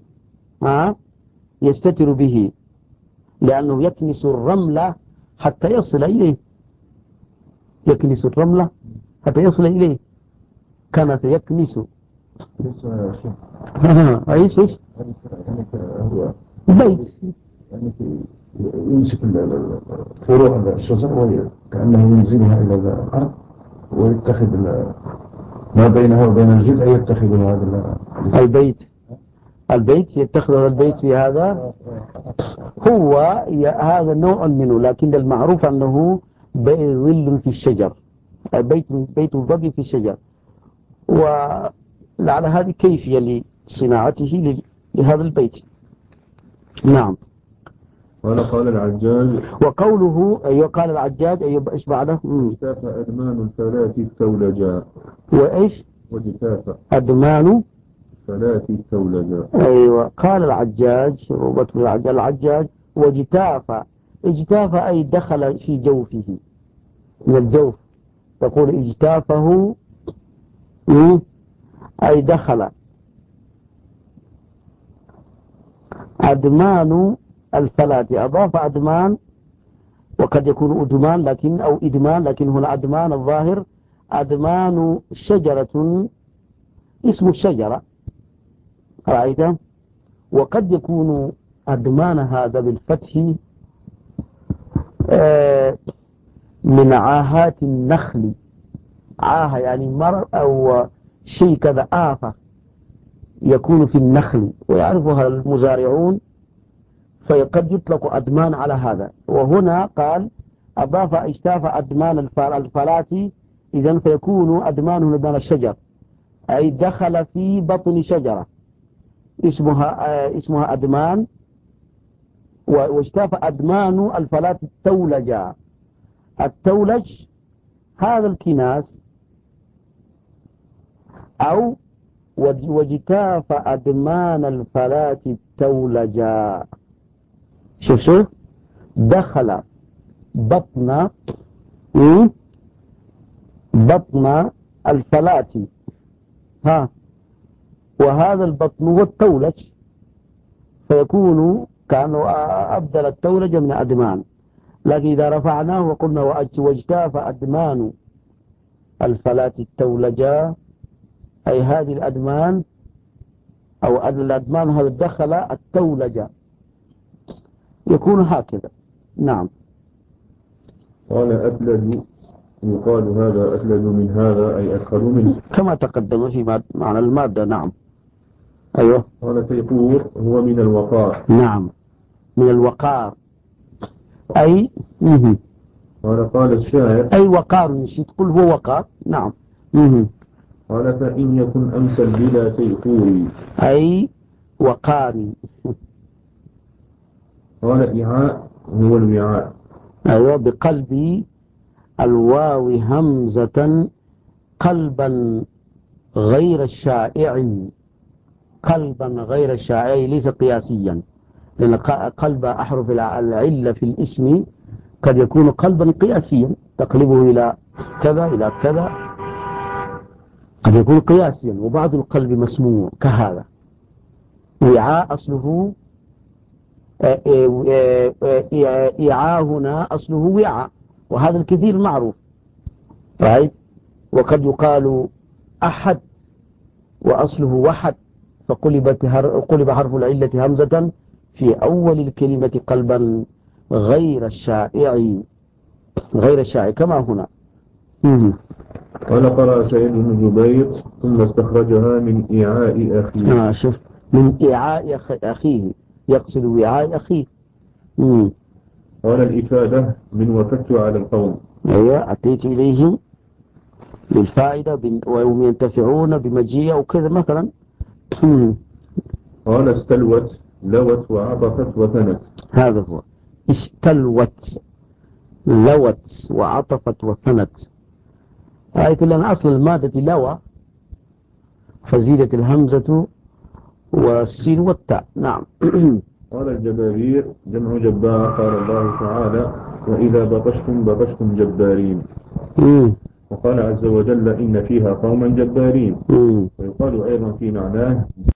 يستتر به، لأنه يكنس الرملة حتى يصل إليه. يكنس الرملة حتى يصل إليه. كانت يكنس ايش بيت يعني يمسك فروع الشجر وكأنه ينزلها إلى الأرض ويتخذ ما بينه وبين الجذع يتخذ هذا البيت يتخذ البيت في هذا. هو هذا نوع منه، لكن المعروف أنه ظل في الشجر. بيت الظبي في الشجر. ولعل هذه كيفية لصناعته لهذا البيت. نعم. قال العجاج. وقوله قال العجاج ايش بعده؟ وجتاف أدمان الفلاة التولجا. وإيش؟ وجتاف أدمان الفلاة التولجا. أيوة. قال العجاج العجاج وجتاف. اجتاف أي دخل في جوفه، من الجوف. تقول اجتافه أي دخل. أدمان الفلاة أضاف أدمان، وقد يكون أدمان لكن أو إدمان، لكن هنا أدمان الظاهر. أدمان شجرة، اسم الشجرة، رأيت؟ وقد يكون أدمان هذا بالفتح من عاهات النخل. عاهة يعني مرء أو شيء كذا آفة يكون في النخل ويعرفها المزارعون، فقد يطلق أدمان على هذا. وهنا قال أضاف اجتاف أدمان الفلاة، إذن فيكون أدمانه أدمان الشجر، أي دخل في بطن شجرة اسمها أدمان. واجتاف أدمان الفلاة التولجا. التولج هذا الكناس، أو وجتاف أدمان الفلاة التولجا. شوف دخل بطن الفلاة وهذا البطن هو التولج، فيكون كأنه أبدل التولج من أدمان. لكن إذا رفعناه وقلنا واجتاف أدمان الفلاة التولجا، أي هذه الأدمان أو الأدمان هذا دخل التولجا، يكون هكذا. نعم. قال أثلج يقال هذا أثلج من هذا أي أدخل منه، كما تقدم في معنى المادة. نعم. أيوه. قال تيقور هو من الوقار. نعم، من الوقار أي قال الشاعر أي وقار، نسيت قل هو وقار. نعم. قال فإن يكن أمثل بلا تيقور أي وقاري. قال إعاء هو الوعاء. أيوه، بقلب الواو همزة قلبا غير الشائع. قلبا غير الشائع ليس قياسيا، لأن قلب أحرف العلة في الاسم قد يكون قلبا قياسيا، تقلبه إلى كذا إلى كذا، قد يكون قياسيا. وبعض القلب مسموع كهذا. وعاء أصله إعاء هنا أصله وعاء، وهذا الكثير معروف. رأيت؟ وقد يقال أحد وأصله وحد، فقلب حرف العلة همزة في أول الكلمة قلبا غير الشائع كما هنا. قال قرأ سعيد بن جبير ثم استخرجها من إعاء أخيه. شوف، من إعاء أخيه، يقصد وعاء أخيه. قال الإفادة من وفدت على القوم. أيوة، أتيت إليهم للفائدة وهم ينتفعون بمجيء أو كذا مثلا. قال استلوت لوت وعطفت وثنت. هذا هو استلوت لوت وعطفت وثنت. لأن أصل المادة لوى فزيدت الهمزة والسين والتاء. نعم. قال الجبابير جمع جبار. قال الله تعالى وإذا بطشتم بطشتم جبارين. وقال عز وجل إن فيها قوما جبارين. ويقال أيضا في معناه